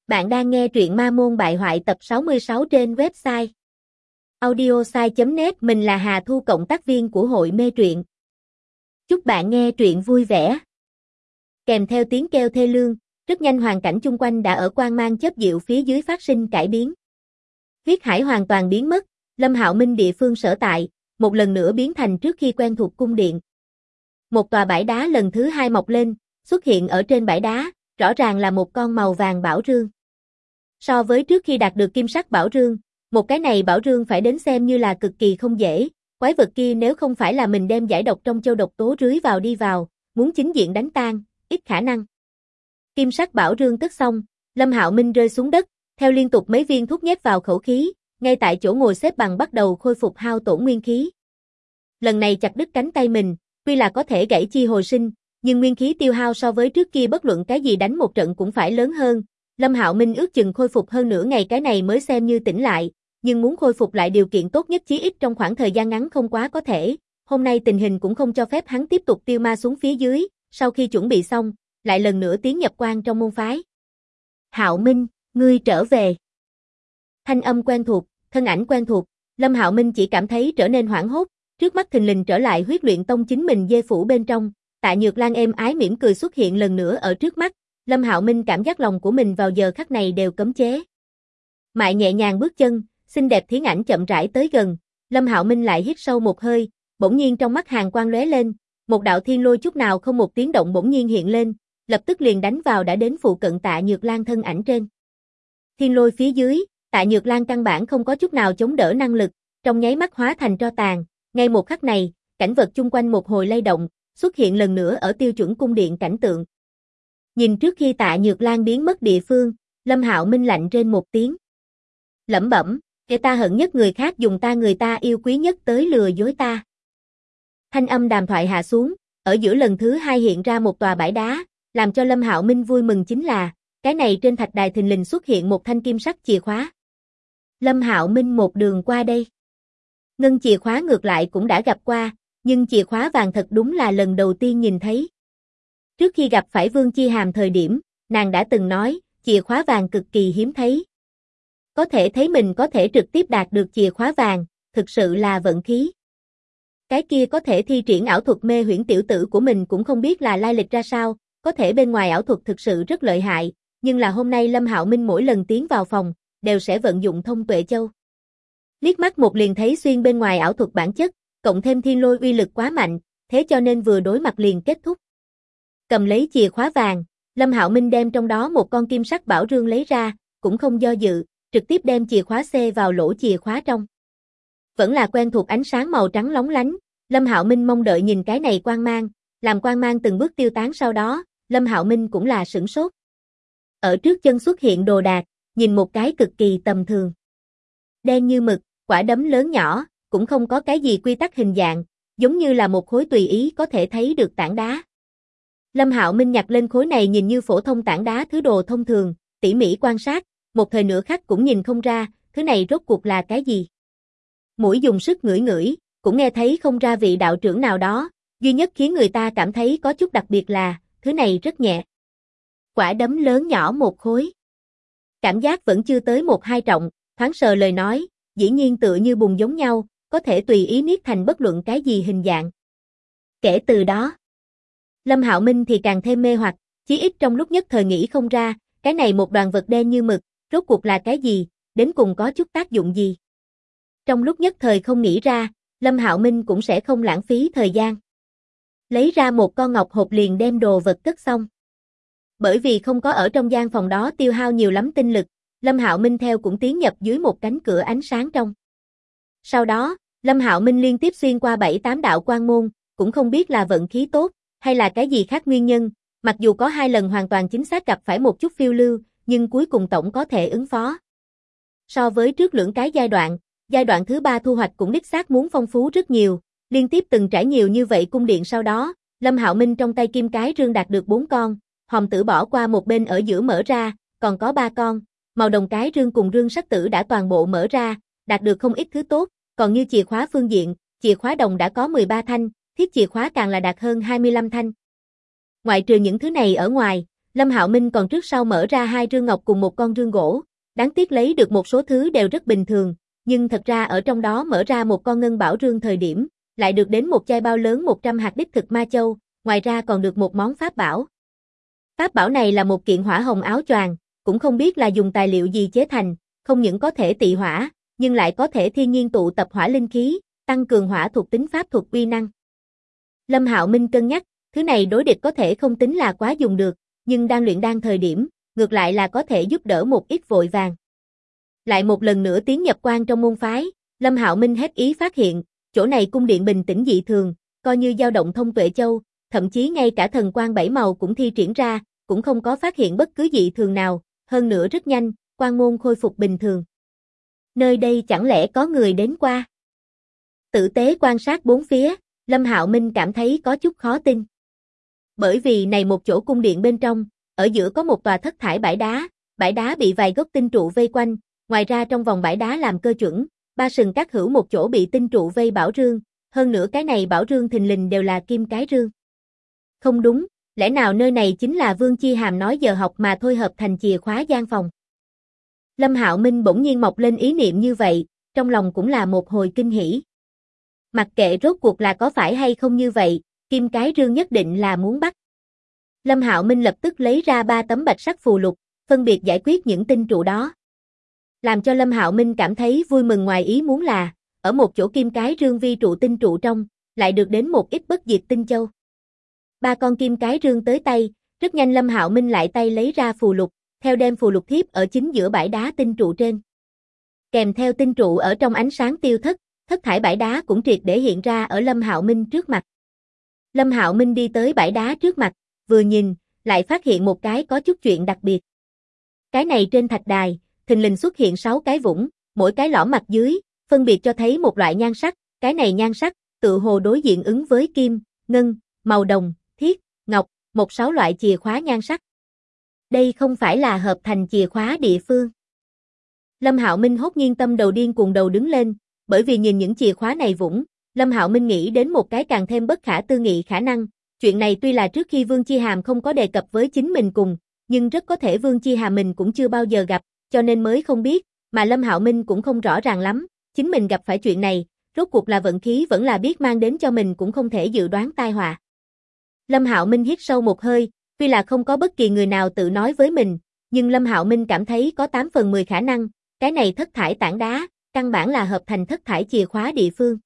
Bạn đang nghe truyện Ma Môn Bại Hoại tập 66 trên website audiosai.net. Mình là Hà Thu, cộng tác viên của hội mê truyện. Chúc bạn nghe truyện vui vẻ. Kèm theo tiếng kêu thê lương, rất nhanh hoàn cảnh chung quanh đã ở quang mang chớp diệu phía dưới phát sinh cải biến. Huyết hải hoàn toàn biến mất, Lâm Hạo Minh địa phương sở tại, một lần nữa biến thành trước khi quen thuộc cung điện. Một tòa bãi đá lần thứ hai mọc lên, xuất hiện ở trên bãi đá, rõ ràng là một con màu vàng bảo rương. So với trước khi đạt được kim sắc bảo rương, một cái này bảo rương phải đến xem như là cực kỳ không dễ, quái vật kia nếu không phải là mình đem giải độc trong châu độc tố rưới vào đi vào, muốn chính diện đánh tan, ít khả năng. Kim sắc bảo rương cất xong, Lâm Hạo Minh rơi xuống đất, theo liên tục mấy viên thuốc nhét vào khẩu khí, ngay tại chỗ ngồi xếp bằng bắt đầu khôi phục hao tổn nguyên khí. Lần này chặt đứt cánh tay mình, tuy là có thể gãy chi hồi sinh, nhưng nguyên khí tiêu hao so với trước kia bất luận cái gì đánh một trận cũng phải lớn hơn. Lâm Hạo Minh ước chừng khôi phục hơn nửa ngày cái này mới xem như tỉnh lại, nhưng muốn khôi phục lại điều kiện tốt nhất chí ít trong khoảng thời gian ngắn không quá có thể. Hôm nay tình hình cũng không cho phép hắn tiếp tục tiêu ma xuống phía dưới, sau khi chuẩn bị xong, lại lần nữa tiến nhập quan trong môn phái. Hạo Minh, ngươi trở về. Thanh âm quen thuộc, thân ảnh quen thuộc, Lâm Hạo Minh chỉ cảm thấy trở nên hoảng hốt, trước mắt thình lình trở lại Huyết Luyện Tông chính mình dê phủ bên trong, Tạ Nhược Lan êm ái mỉm cười xuất hiện lần nữa ở trước mắt. Lâm Hạo Minh cảm giác lòng của mình vào giờ khắc này đều cấm chế. Mại nhẹ nhàng bước chân, xinh đẹp thiến ảnh chậm rãi tới gần, Lâm Hạo Minh lại hít sâu một hơi, bỗng nhiên trong mắt hàn quang lóe lên, một đạo thiên lôi chút nào không một tiếng động bỗng nhiên hiện lên, lập tức liền đánh vào đã đến phụ cận Tạ Nhược Lan thân ảnh trên. Thiên lôi phía dưới, Tạ Nhược Lan căn bản không có chút nào chống đỡ năng lực, trong nháy mắt hóa thành tro tàn, ngay một khắc này, cảnh vật chung quanh một hồi lay động, xuất hiện lần nữa ở tiêu chuẩn cung điện cảnh tượng. Nhìn trước khi Tạ Nhược Lan biến mất địa phương, Lâm Hạo Minh lạnh rên một tiếng. Lẩm bẩm, kẻ ta hận nhất người khác dùng ta người ta yêu quý nhất tới lừa dối ta. Thanh âm đàm thoại hạ xuống, ở giữa lần thứ hai hiện ra một tòa bãi đá, làm cho Lâm Hạo Minh vui mừng chính là, cái này trên thạch đài thình lình xuất hiện một thanh kim sắc chìa khóa. Lâm Hạo Minh một đường qua đây. Ngân chìa khóa ngược lại cũng đã gặp qua, nhưng chìa khóa vàng thật đúng là lần đầu tiên nhìn thấy. Trước khi gặp phải Vương Chi Hàm thời điểm, nàng đã từng nói, chìa khóa vàng cực kỳ hiếm thấy. Có thể thấy mình có thể trực tiếp đạt được chìa khóa vàng, thực sự là vận khí. Cái kia có thể thi triển ảo thuật mê huyễn tiểu tử của mình cũng không biết là lai lịch ra sao, có thể bên ngoài ảo thuật thực sự rất lợi hại, nhưng là hôm nay Lâm Hạo Minh mỗi lần tiến vào phòng, đều sẽ vận dụng thông tuệ châu. Liếc mắt một liền thấy xuyên bên ngoài ảo thuật bản chất, cộng thêm thiên lôi uy lực quá mạnh, thế cho nên vừa đối mặt liền kết thúc. Cầm lấy chìa khóa vàng, Lâm Hạo Minh đem trong đó một con kim sắc bảo rương lấy ra, cũng không do dự, trực tiếp đem chìa khóa C vào lỗ chìa khóa trong. Vẫn là quen thuộc ánh sáng màu trắng lóng lánh, Lâm Hạo Minh mong đợi nhìn cái này quang mang, làm quang mang từng bước tiêu tán sau đó, Lâm Hạo Minh cũng là sửng sốt. Ở trước chân xuất hiện đồ đạc, nhìn một cái cực kỳ tầm thường. Đen như mực, quả đấm lớn nhỏ, cũng không có cái gì quy tắc hình dạng, giống như là một khối tùy ý có thể thấy được tảng đá. Lâm Hạo Minh nhặt lên khối này nhìn như phổ thông tảng đá thứ đồ thông thường, tỉ mỉ quan sát, một thời nửa khắc cũng nhìn không ra, thứ này rốt cuộc là cái gì. Mũi dùng sức ngửi ngửi, cũng nghe thấy không ra vị đạo trưởng nào đó, duy nhất khiến người ta cảm thấy có chút đặc biệt là, thứ này rất nhẹ. Quả đấm lớn nhỏ một khối. Cảm giác vẫn chưa tới 1-2 trọng, thoáng sờ lời nói, dĩ nhiên tựa như bùn giống nhau, có thể tùy ý niết thành bất luận cái gì hình dạng. Kể từ đó, Lâm Hạo Minh thì càng thêm mê hoặc, chí ít trong lúc nhất thời nghĩ không ra, cái này một đoàn vật đen như mực, rốt cuộc là cái gì, đến cùng có chút tác dụng gì. Trong lúc nhất thời không nghĩ ra, Lâm Hạo Minh cũng sẽ không lãng phí thời gian. Lấy ra một con ngọc hộp liền đem đồ vật cất xong. Bởi vì không có ở trong gian phòng đó tiêu hao nhiều lắm tinh lực, Lâm Hạo Minh theo cũng tiến nhập dưới một cánh cửa ánh sáng trong. Sau đó, Lâm Hạo Minh liên tiếp xuyên qua 7-8 đạo quan môn, cũng không biết là vận khí tốt, hay là cái gì khác nguyên nhân, mặc dù có 2 lần hoàn toàn chính xác gặp phải một chút phiêu lưu, nhưng cuối cùng tổng có thể ứng phó. So với trước lưỡng cái giai đoạn thứ 3 thu hoạch cũng đích xác muốn phong phú rất nhiều, liên tiếp từng trải nhiều như vậy cung điện sau đó, Lâm Hạo Minh trong tay kim cái rương đạt được 4 con, hòm tử bỏ qua một bên ở giữa mở ra, còn có 3 con, màu đồng cái rương cùng rương sách tử đã toàn bộ mở ra, đạt được không ít thứ tốt, còn như chìa khóa phương diện, chìa khóa đồng đã có 13 thanh, thiết chìa khóa càng là đạt hơn 25 thanh. Ngoại trừ những thứ này ở ngoài, Lâm Hạo Minh còn trước sau mở ra 2 rương ngọc cùng một con rương gỗ, đáng tiếc lấy được một số thứ đều rất bình thường, nhưng thật ra ở trong đó mở ra một con ngân bảo rương thời điểm, lại được đến một chai bao lớn 100 hạt đích thực ma châu, ngoài ra còn được một món pháp bảo. Pháp bảo này là một kiện hỏa hồng áo choàng, cũng không biết là dùng tài liệu gì chế thành, không những có thể tị hỏa, nhưng lại có thể thiên nhiên tụ tập hỏa linh khí, tăng cường hỏa thuộc tính pháp thuật uy năng. Lâm Hạo Minh cân nhắc, thứ này đối địch có thể không tính là quá dùng được, nhưng đang luyện đan thời điểm, ngược lại là có thể giúp đỡ một ít vội vàng. Lại một lần nữa tiến nhập quan trong môn phái, Lâm Hạo Minh hết ý phát hiện, chỗ này cung điện bình tĩnh dị thường, coi như dao động thông tuệ châu, thậm chí ngay cả thần quang 7 màu cũng thi triển ra, cũng không có phát hiện bất cứ dị thường nào, hơn nữa rất nhanh, quan môn khôi phục bình thường. Nơi đây chẳng lẽ có người đến qua? Tử tế quan sát bốn phía, Lâm Hạo Minh cảm thấy có chút khó tin. Bởi vì này một chỗ cung điện bên trong, ở giữa có một tòa thất thải bãi đá bị vài gốc tinh trụ vây quanh, ngoài ra trong vòng bãi đá làm cơ chuẩn, 3 sừng các hữu một chỗ bị tinh trụ vây bảo rương, hơn nữa cái này bảo rương thình lình đều là kim cái rương. Không đúng, lẽ nào nơi này chính là Vương Chi Hàm nói giờ học mà thôi hợp thành chìa khóa gian phòng. Lâm Hạo Minh bỗng nhiên mọc lên ý niệm như vậy, trong lòng cũng là một hồi kinh hỉ. Mặc kệ rốt cuộc là có phải hay không như vậy, kim cái rương nhất định là muốn bắt. Lâm Hạo Minh lập tức lấy ra 3 tấm bạch sắc phù lục, phân biệt giải quyết những tinh trụ đó. Làm cho Lâm Hạo Minh cảm thấy vui mừng ngoài ý muốn là, ở một chỗ kim cái rương vi trụ tinh trụ trong, lại được đến một ít bất diệt tinh châu. 3 con kim cái rương tới tay, rất nhanh Lâm Hạo Minh lại tay lấy ra phù lục, theo đem phù lục thiếp ở chính giữa bãi đá tinh trụ trên. Kèm theo tinh trụ ở trong ánh sáng tiêu thất, thất thải bãi đá cũng triệt để hiện ra ở Lâm Hạo Minh trước mặt. Lâm Hạo Minh đi tới bãi đá trước mặt, vừa nhìn, lại phát hiện một cái có chút chuyện đặc biệt. Cái này trên thạch đài, thình lình xuất hiện 6 cái vũng, mỗi cái lõm mặt dưới, phân biệt cho thấy một loại nhan sắc, cái này nhan sắc, tự hồ đối diện ứng với kim, ngân, màu đồng, thiết, ngọc, một 6 loại chìa khóa nhan sắc. Đây không phải là hợp thành chìa khóa địa phương. Lâm Hạo Minh hốt nhiên tâm đầu điên cuồng đầu đứng lên, bởi vì nhìn những chìa khóa này vũng, Lâm Hạo Minh nghĩ đến một cái càng thêm bất khả tư nghị khả năng, chuyện này tuy là trước khi Vương Chi Hàm không có đề cập với chính mình cùng, nhưng rất có thể Vương Chi Hàm mình cũng chưa bao giờ gặp, cho nên mới không biết, mà Lâm Hạo Minh cũng không rõ ràng lắm, chính mình gặp phải chuyện này, rốt cuộc là vận khí vẫn là biết mang đến cho mình cũng không thể dự đoán tai họa. Lâm Hạo Minh hít sâu một hơi, tuy là không có bất kỳ người nào tự nói với mình, nhưng Lâm Hạo Minh cảm thấy có 8 phần 10 khả năng, cái này thất thải tảng đá, căn bản là hợp thành thất thải chìa khóa địa phương.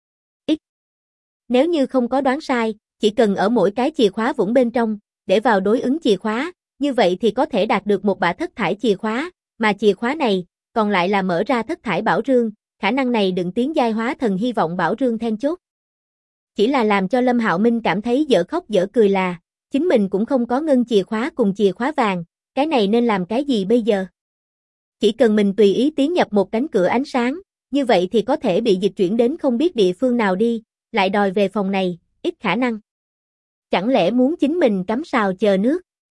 Nếu như không có đoán sai, chỉ cần ở mỗi cái chìa khóa vũng bên trong, để vào đối ứng chìa khóa, như vậy thì có thể đạt được một bả thất thải chìa khóa, mà chìa khóa này, còn lại là mở ra thất thải bảo rương, khả năng này đừng tiến giai hóa thần hy vọng bảo rương then chốt. Chỉ là làm cho Lâm Hạo Minh cảm thấy dở khóc dở cười là, chính mình cũng không có ngân chìa khóa cùng chìa khóa vàng, cái này nên làm cái gì bây giờ? Chỉ cần mình tùy ý tiến nhập một cánh cửa ánh sáng, như vậy thì có thể bị dịch chuyển đến không biết địa phương nào đi, lại đòi về phòng này, ít khả năng. Chẳng lẽ muốn chính mình cắm sào chờ nước?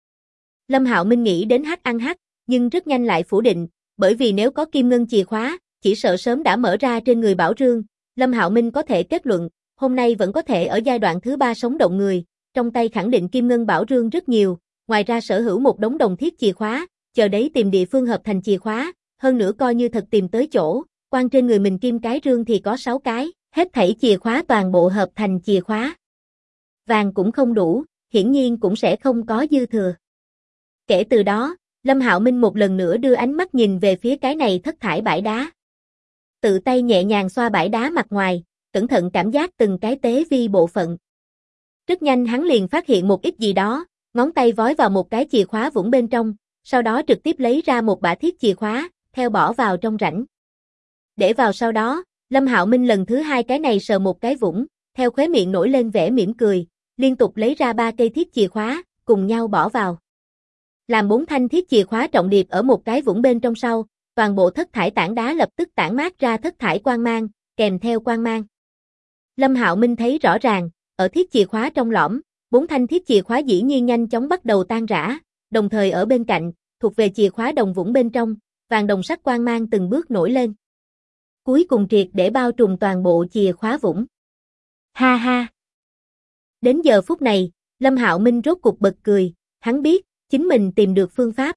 Lâm Hạo Minh nghĩ đến hắc ăn hắc, nhưng rất nhanh lại phủ định, bởi vì nếu có kim ngân chìa khóa, chỉ sợ sớm đã mở ra trên người Bảo Rương, Lâm Hạo Minh có thể kết luận, hôm nay vẫn có thể ở giai đoạn thứ 3 sống động người, trong tay khẳng định kim ngân Bảo Rương rất nhiều, ngoài ra sở hữu một đống đồng thiết chìa khóa, chờ đấy tìm địa phương hợp thành chìa khóa, hơn nữa coi như thật tìm tới chỗ, quan trên người mình kim cái rương thì có 6 cái, hết thảy chìa khóa toàn bộ hợp thành chìa khóa. Vàng cũng không đủ, hiển nhiên cũng sẽ không có dư thừa. Kể từ đó, Lâm Hạo Minh một lần nữa đưa ánh mắt nhìn về phía cái này thất thải bãi đá. Tự tay nhẹ nhàng xoa bãi đá mặt ngoài, cẩn thận cảm giác từng cái tế vi bộ phận. Rất nhanh hắn liền phát hiện một ít gì đó, ngón tay vói vào một cái chìa khóa vũng bên trong, sau đó trực tiếp lấy ra một bả thiết chìa khóa, theo bỏ vào trong rãnh. Để vào sau đó, Lâm Hạo Minh lần thứ 2 cái này sờ một cái vũng, theo khóe miệng nổi lên vẻ mỉm cười, liên tục lấy ra 3 cây thiết chìa khóa, cùng nhau bỏ vào. Làm 4 thanh thiết chìa khóa trọng điệp ở một cái vũng bên trong sau, toàn bộ thất thải tảng đá lập tức tản mát ra thất thải quang mang, kèm theo quang mang. Lâm Hạo Minh thấy rõ ràng, ở thiết chìa khóa trong lõm, 4 thanh thiết chìa khóa dĩ nhiên nhanh chóng bắt đầu tan rã, đồng thời ở bên cạnh, thuộc về chìa khóa đồng vũng bên trong, vàng đồng sắc quang mang từng bước nổi lên. Cuối cùng triệt để bao trùm toàn bộ chìa khóa vũng. Ha ha! Đến giờ phút này, Lâm Hạo Minh rốt cục bật cười, hắn biết, chính mình tìm được phương pháp.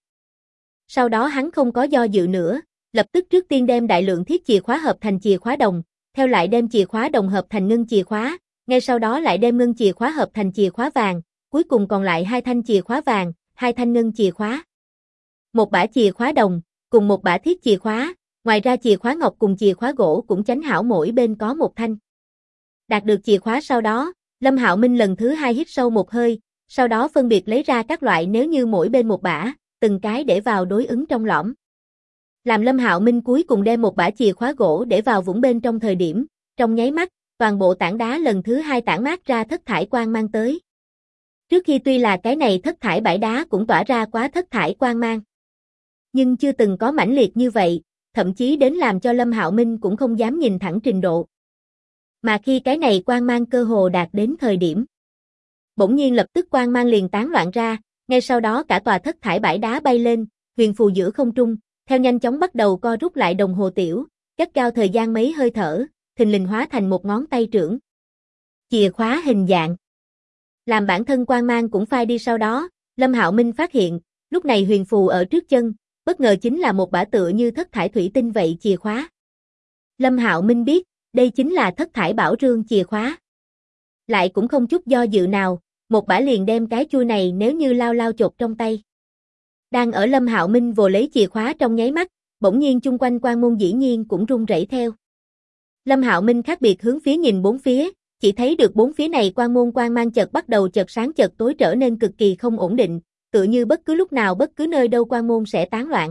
Sau đó hắn không có do dự nữa, lập tức trước tiên đem đại lượng thiết chìa khóa hợp thành chìa khóa đồng, theo lại đem chìa khóa đồng hợp thành ngân chìa khóa, ngay sau đó lại đem ngân chìa khóa hợp thành chìa khóa vàng, cuối cùng còn lại 2 thanh chìa khóa vàng, 2 thanh ngân chìa khóa. Một bả chìa khóa đồng, cùng một bả thiết chìa khóa, ngoài ra chìa khóa ngọc cùng chìa khóa gỗ cũng chánh hảo mỗi bên có một thanh. Đạt được chìa khóa sau đó, Lâm Hạo Minh lần thứ 2 hít sâu một hơi, sau đó phân biệt lấy ra các loại nếu như mỗi bên một bả, từng cái để vào đối ứng trong lõm. Làm Lâm Hạo Minh cuối cùng đem một bả chìa khóa gỗ để vào vũng bên trong thời điểm, trong nháy mắt, toàn bộ tảng đá lần thứ 2 tản mát ra thất thải quang mang tới. Trước khi tuy là cái này thất thải bãi đá cũng tỏa ra quá thất thải quang mang, nhưng chưa từng có mãnh liệt như vậy, thậm chí đến làm cho Lâm Hạo Minh cũng không dám nhìn thẳng trình độ. Mà khi cái này quang mang cơ hồ đạt đến thời điểm, bỗng nhiên lập tức quang mang liền tán loạn ra, ngay sau đó cả tòa thất thải bãi đá bay lên, huyền phù giữa không trung, theo nhanh chóng bắt đầu co rút lại đồng hồ tiểu, cất cao thời gian mấy hơi thở, thình lình hóa thành một ngón tay trưởng. Chìa khóa hình dạng. Làm bản thân quang mang cũng phai đi sau đó, Lâm Hạo Minh phát hiện, lúc này huyền phù ở trước chân, bất ngờ chính là một bả tựa như thất thải thủy tinh vậy chìa khóa. Lâm Hạo Minh biết, đây chính là thất thải bảo rương chìa khóa. Lại cũng không chút do dự nào, một bả liền đem cái chuôi này nếu như lao chộp trong tay. Đang ở Lâm Hạo Minh vồ lấy chìa khóa trong nháy mắt, bỗng nhiên chung quanh quan môn dĩ nhiên cũng rung rẩy theo. Lâm Hạo Minh khác biệt hướng phía nhìn bốn phía, chỉ thấy được bốn phía này quan môn quang mang chợt bắt đầu chợt sáng chợt tối trở nên cực kỳ không ổn định, tựa như bất cứ lúc nào bất cứ nơi đâu quan môn sẽ tán loạn.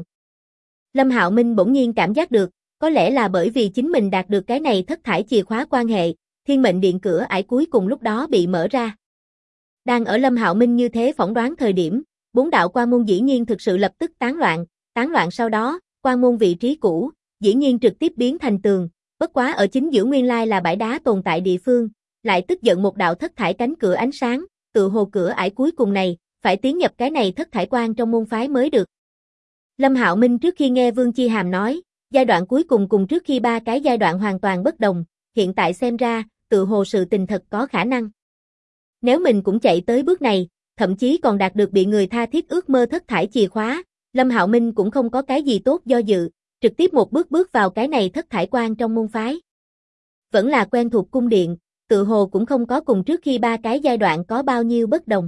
Lâm Hạo Minh bỗng nhiên cảm giác được, có lẽ là bởi vì chính mình đạt được cái này thất thải chìa khóa quan hệ, thiên mệnh điện cửa ải cuối cùng lúc đó bị mở ra. Đang ở Lâm Hạo Minh như thế phỏng đoán thời điểm, 4 đạo quan môn dĩ nhiên thực sự lập tức tán loạn sau đó, quan môn vị trí cũ, dĩ nhiên trực tiếp biến thành tường, bất quá ở chính giữa nguyên lai là bãi đá tồn tại địa phương, lại tức giận một đạo thất thải cánh cửa ánh sáng, tự hồ cửa ải cuối cùng này, phải tiến nhập cái này thất thải quan trong môn phái mới được. Lâm Hạo Minh trước khi nghe Vương Chi Hàm nói, giai đoạn cuối cùng cùng trước khi 3 cái giai đoạn hoàn toàn bất đồng, hiện tại xem ra, tự hồ sự tình thật có khả năng. Nếu mình cũng chạy tới bước này, thậm chí còn đạt được bị người tha thiết ước mơ thất thải chìa khóa, Lâm Hạo Minh cũng không có cái gì tốt do dự, trực tiếp một bước bước vào cái này thất thải quan trong môn phái. Vẫn là quen thuộc cung điện, tự hồ cũng không có cùng trước khi 3 cái giai đoạn có bao nhiêu bất đồng.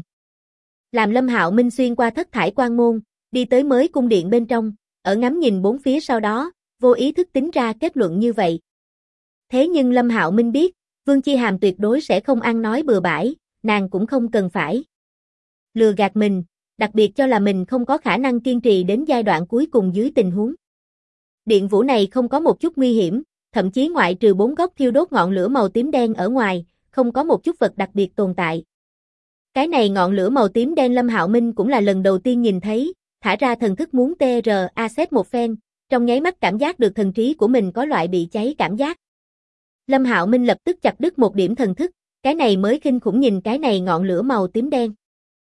Làm Lâm Hạo Minh xuyên qua thất thải quan môn, đi tới mới cung điện bên trong, ở ngắm nhìn bốn phía sau đó, vô ý thức tính ra kết luận như vậy. Thế nhưng Lâm Hạo Minh biết, Vương Chi Hàm tuyệt đối sẽ không ăn nói bừa bãi, nàng cũng không cần phải lừa gạt mình, đặc biệt cho là mình không có khả năng kiên trì đến giai đoạn cuối cùng dưới tình huống. Điện vũ này không có một chút nguy hiểm, thậm chí ngoại trừ 4 góc thiêu đốt ngọn lửa màu tím đen ở ngoài, không có một chút vật đặc biệt tồn tại. Cái này ngọn lửa màu tím đen Lâm Hạo Minh cũng là lần đầu tiên nhìn thấy, thả ra thần thức muốn TRA một phen, trong nháy mắt cảm giác được thần trí của mình có loại bị cháy cảm giác. Lâm Hạo Minh lập tức chặt đứt một điểm thần thức, cái này mới kinh khủng nhìn cái này ngọn lửa màu tím đen.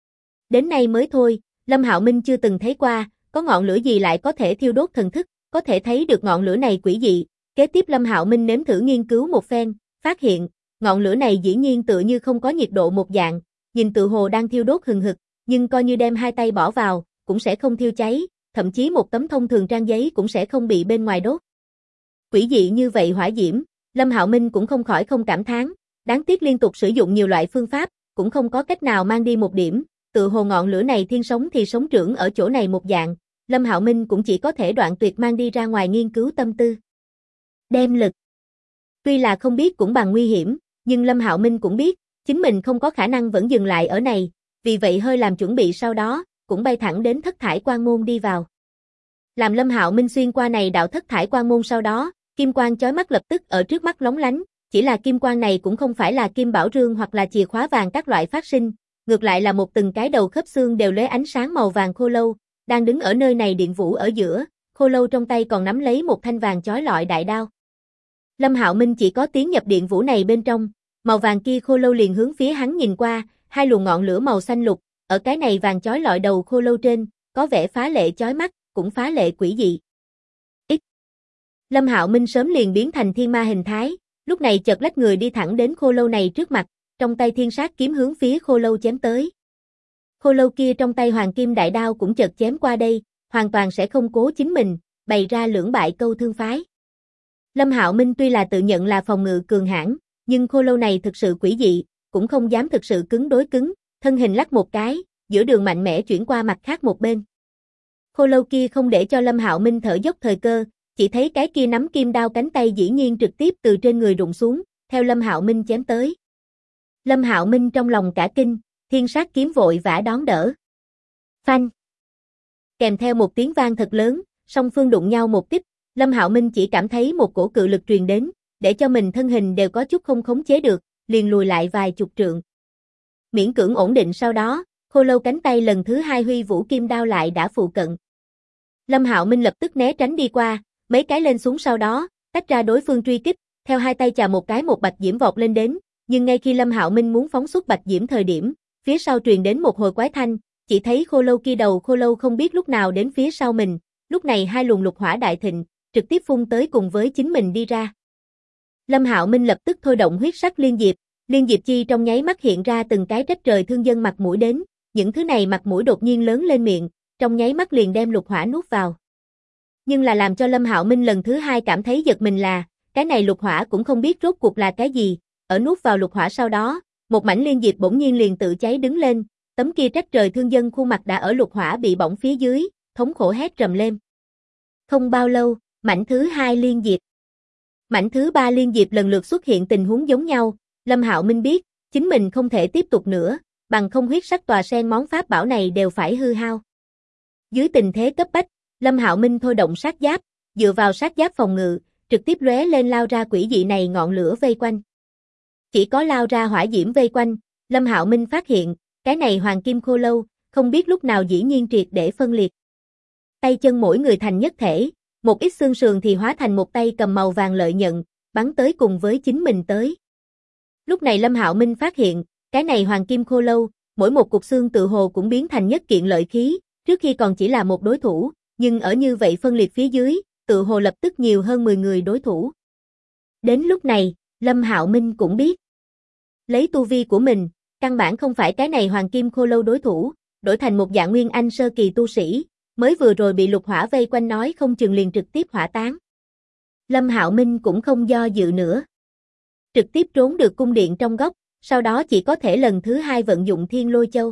Đến nay mới thôi, Lâm Hạo Minh chưa từng thấy qua, có ngọn lửa gì lại có thể thiêu đốt thần thức, có thể thấy được ngọn lửa này quỷ dị. Kế tiếp Lâm Hạo Minh nếm thử nghiên cứu một phen, phát hiện, ngọn lửa này dĩ nhiên tựa như không có nhiệt độ một dạng, nhìn tự hồ đang thiêu đốt hừng hực, nhưng coi như đem hai tay bỏ vào, cũng sẽ không thiêu cháy, thậm chí một tấm thông thường trang giấy cũng sẽ không bị bên ngoài đốt. Quỷ dị như vậy hỏa diễm, Lâm Hạo Minh cũng không khỏi không cảm thán, đáng tiếc liên tục sử dụng nhiều loại phương pháp, cũng không có cách nào mang đi một điểm, tự hồ ngọn lửa này thiên sống thì sống trưởng ở chỗ này một dạng, Lâm Hạo Minh cũng chỉ có thể đoạn tuyệt mang đi ra ngoài nghiên cứu tâm tư. Đem lực. Tuy là không biết cũng bằng nguy hiểm, nhưng Lâm Hạo Minh cũng biết, chính mình không có khả năng vẫn dừng lại ở này, vì vậy hơi làm chuẩn bị sau đó, cũng bay thẳng đến thất thải quan môn đi vào. Làm Lâm Hạo Minh xuyên qua này đạo thất thải quan môn sau đó, kim quang chói mắt lập tức ở trước mắt lóng lánh, chỉ là kim quang này cũng không phải là kim bảo rương hoặc là chìa khóa vàng các loại phát sinh, ngược lại là một từng cái đầu khớp xương đều lóe ánh sáng màu vàng khô lâu, đang đứng ở nơi này điện vũ ở giữa, khô lâu trong tay còn nắm lấy một thanh vàng chói lọi đại đao. Lâm Hạo Minh chỉ có tiến nhập điện vũ này bên trong, màu vàng kia khô lâu liền hướng phía hắn nhìn qua, hai luồng ngọn lửa màu xanh lục, ở cái này vàng chói lọi đầu khô lâu trên, có vẻ phá lệ chói mắt, cũng phá lệ quỷ dị. Lâm Hạo Minh sớm liền biến thành thiên ma hình thái, lúc này chợt lách người đi thẳng đến khô lâu này trước mặt, trong tay thiên sát kiếm hướng phía khô lâu chém tới. Khô lâu kia trong tay hoàng kim đại đao cũng chợt chém qua đây, hoàn toàn sẽ không cố chính mình, bày ra lưỡng bại câu thương phái. Lâm Hạo Minh tuy là tự nhận là phòng ngự cường hãn, nhưng khô lâu này thực sự quỷ dị, cũng không dám thực sự cứng đối cứng, thân hình lắc một cái, giữa đường mạnh mẽ chuyển qua mặt khác một bên. Khô lâu kia không để cho Lâm Hạo Minh thở dốc thời cơ, chỉ thấy cái kia nắm kim đao cánh tay dĩ nhiên trực tiếp từ trên người rụng xuống, theo Lâm Hạo Minh chém tới. Lâm Hạo Minh trong lòng cả kinh, thiên sát kiếm vội vã đón đỡ. Phanh! Kèm theo một tiếng vang thật lớn, song phương đụng nhau một tích, Lâm Hạo Minh chỉ cảm thấy một cổ cự lực truyền đến, để cho mình thân hình đều có chút không khống chế được, liền lùi lại vài chục trượng. Miễn cưỡng ổn định sau đó, khô lâu cánh tay lần thứ hai huy vũ kim đao lại đã phụ cận. Lâm Hạo Minh lập tức né tránh đi qua, mấy cái lên xuống sau đó, tách ra đối phương truy kích, theo hai tay chà một cái một bạch diễm vọt lên đến, nhưng ngay khi Lâm Hạo Minh muốn phóng xuất bạch diễm thời điểm, phía sau truyền đến một hồi quái thanh, chỉ thấy khô lâu kia đầu khô lâu không biết lúc nào đến phía sau mình, lúc này hai luồng lục hỏa đại thịnh, trực tiếp phun tới cùng với chính mình đi ra. Lâm Hạo Minh lập tức thôi động huyết sắc liên diệp chi trong nháy mắt hiện ra từng cái trách trời thương dân mặt mũi đến, những thứ này mặt mũi đột nhiên lớn lên miệng, trong nháy mắt liền đem lục hỏa nuốt vào. Nhưng là làm cho Lâm Hạo Minh lần thứ hai cảm thấy giật mình là, cái này lục hỏa cũng không biết rốt cuộc là cái gì, ở nuốt vào lục hỏa sau đó, một mảnh liên diệp bỗng nhiên liền tự cháy đứng lên, tấm kia trách trời thương dân khuôn mặt đã ở lục hỏa bị bỏng phía dưới, thống khổ hét trầm lên. Không bao lâu, mảnh thứ hai liên diệp, mảnh thứ ba liên diệp lần lượt xuất hiện tình huống giống nhau, Lâm Hạo Minh biết, chính mình không thể tiếp tục nữa, bằng không huyết sắc tòa sen món pháp bảo này đều phải hư hao. Dưới tình thế cấp bách, Lâm Hạo Minh thôi động sát giáp, dựa vào sát giáp phòng ngự, trực tiếp lóe lên lao ra quỷ dị này ngọn lửa vây quanh. Chỉ có lao ra hỏa diễm vây quanh, Lâm Hạo Minh phát hiện, cái này hoàng kim khô lâu, không biết lúc nào dĩ nhiên triệt để phân liệt. Tay chân mỗi người thành nhất thể, một ít xương sườn thì hóa thành một tay cầm màu vàng lợi nhận, bắn tới cùng với chính mình tới. Lúc này Lâm Hạo Minh phát hiện, cái này hoàng kim khô lâu, mỗi một cục xương tự hồ cũng biến thành nhất kiện lợi khí, trước khi còn chỉ là một đối thủ, nhưng ở như vậy phân liệt phía dưới, tự hồ lập tức nhiều hơn 10 người đối thủ. Đến lúc này, Lâm Hạo Minh cũng biết, lấy tu vi của mình, căn bản không phải cái này hoàng kim khô lâu đối thủ, đổi thành một dạng nguyên anh sơ kỳ tu sĩ, mới vừa rồi bị lục hỏa vây quanh nói không chừng liền trực tiếp hỏa tán. Lâm Hạo Minh cũng không do dự nữa, trực tiếp trốn được cung điện trong góc, sau đó chỉ có thể lần thứ hai vận dụng Thiên Lôi Châu.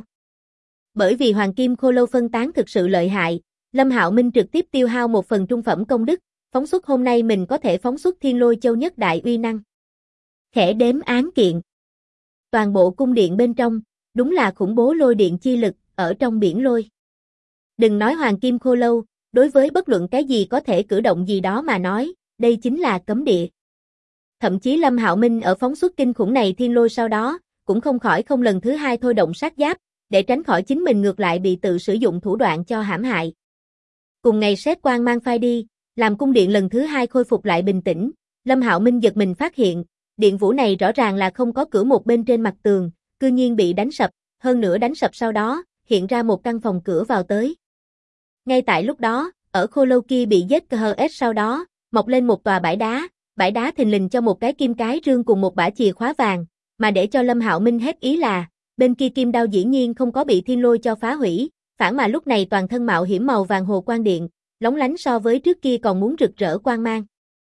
Bởi vì hoàng kim khô lâu phân tán thực sự lợi hại, Lâm Hạo Minh trực tiếp tiêu hao một phần trung phẩm công đức, phóng xuất hôm nay mình có thể phóng xuất Thiên Lôi Châu nhất đại uy năng. Khẽ đếm án kiện. Toàn bộ cung điện bên trong, đúng là khủng bố lôi điện chi lực, ở trong biển lôi. Đừng nói hoàng kim khô lâu, đối với bất luận cái gì có thể cử động gì đó mà nói, đây chính là cấm địa. Thậm chí Lâm Hạo Minh ở phóng xuất kinh khủng này thiên lôi sau đó, cũng không khỏi không lần thứ hai thôi động sát giáp, để tránh khỏi chính mình ngược lại bị tự sử dụng thủ đoạn cho hãm hại. Cùng ngày sét quang mang phai đi, làm cung điện lần thứ hai khôi phục lại bình tĩnh, Lâm Hạo Minh giật mình phát hiện, điện vũ này rõ ràng là không có cửa một bên trên mặt tường, cư nhiên bị đánh sập, hơn nữa đánh sập sau đó, hiện ra một căn phòng cửa vào tới. Ngay tại lúc đó, ở khô lâu kia bị giết KHS sau đó, mọc lên một tòa bãi đá thình lình cho một cái kim cái rương cùng một bả chìa khóa vàng, mà để cho Lâm Hạo Minh hết ý là, bên kia kim đao dĩ nhiên không có bị thiên lôi cho phá hủy, phản mà lúc này toàn thân mạo hiểm màu vàng hồ quang điện, lóng lánh so với trước kia còn muốn rực rỡ quang mang.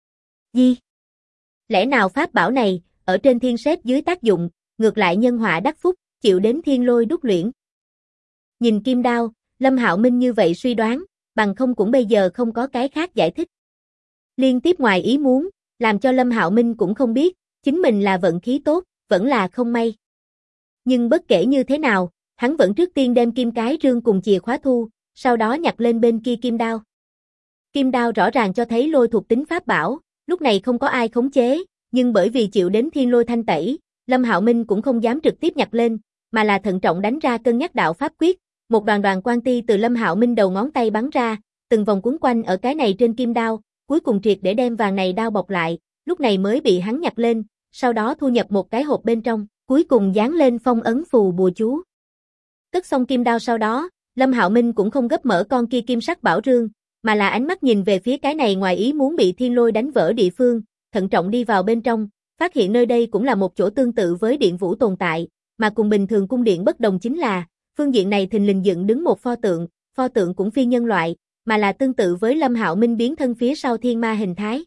Gì? Lẽ nào pháp bảo này, ở trên thiên sét dưới tác dụng, ngược lại nhân họa đắc phúc, chịu đến thiên lôi đúc luyện? Nhìn kim đao, Lâm Hạo Minh như vậy suy đoán, bằng không cũng bây giờ không có cái khác giải thích. Liên tiếp ngoài ý muốn, làm cho Lâm Hạo Minh cũng không biết, chính mình là vận khí tốt, vẫn là không may. Nhưng bất kể như thế nào, hắn vẫn trước tiên đem kim cái rương cùng chìa khóa thu, sau đó nhặt lên bên kia kim đao. Kim đao rõ ràng cho thấy lôi thuộc tính pháp bảo, lúc này không có ai khống chế, nhưng bởi vì chịu đến thiên lôi thanh tẩy, Lâm Hạo Minh cũng không dám trực tiếp nhặt lên, mà là thận trọng đánh ra cân nhắc đạo pháp quyết, một đoàn đoàn quang ti từ Lâm Hạo Minh đầu ngón tay bắn ra, từng vòng cuốn quanh ở cái này trên kim đao, cuối cùng triệt để đem vàng này đao bọc lại, lúc này mới bị hắn nhặt lên, sau đó thu nhập một cái hộp bên trong, cuối cùng dán lên phong ấn phù bùa chú. Cất xong kim đao sau đó, Lâm Hạo Minh cũng không gấp mở con kia kim sắc bảo rương, mà là ánh mắt nhìn về phía cái này ngoài ý muốn bị thiên lôi đánh vỡ địa phương, thận trọng đi vào bên trong, phát hiện nơi đây cũng là một chỗ tương tự với điện vũ tồn tại, mà cùng bình thường cung điện bất đồng chính là, phương diện này thình lình dựng đứng một pho tượng cũng phi nhân loại, mà là tương tự với Lâm Hạo Minh biến thân phía sau thiên ma hình thái.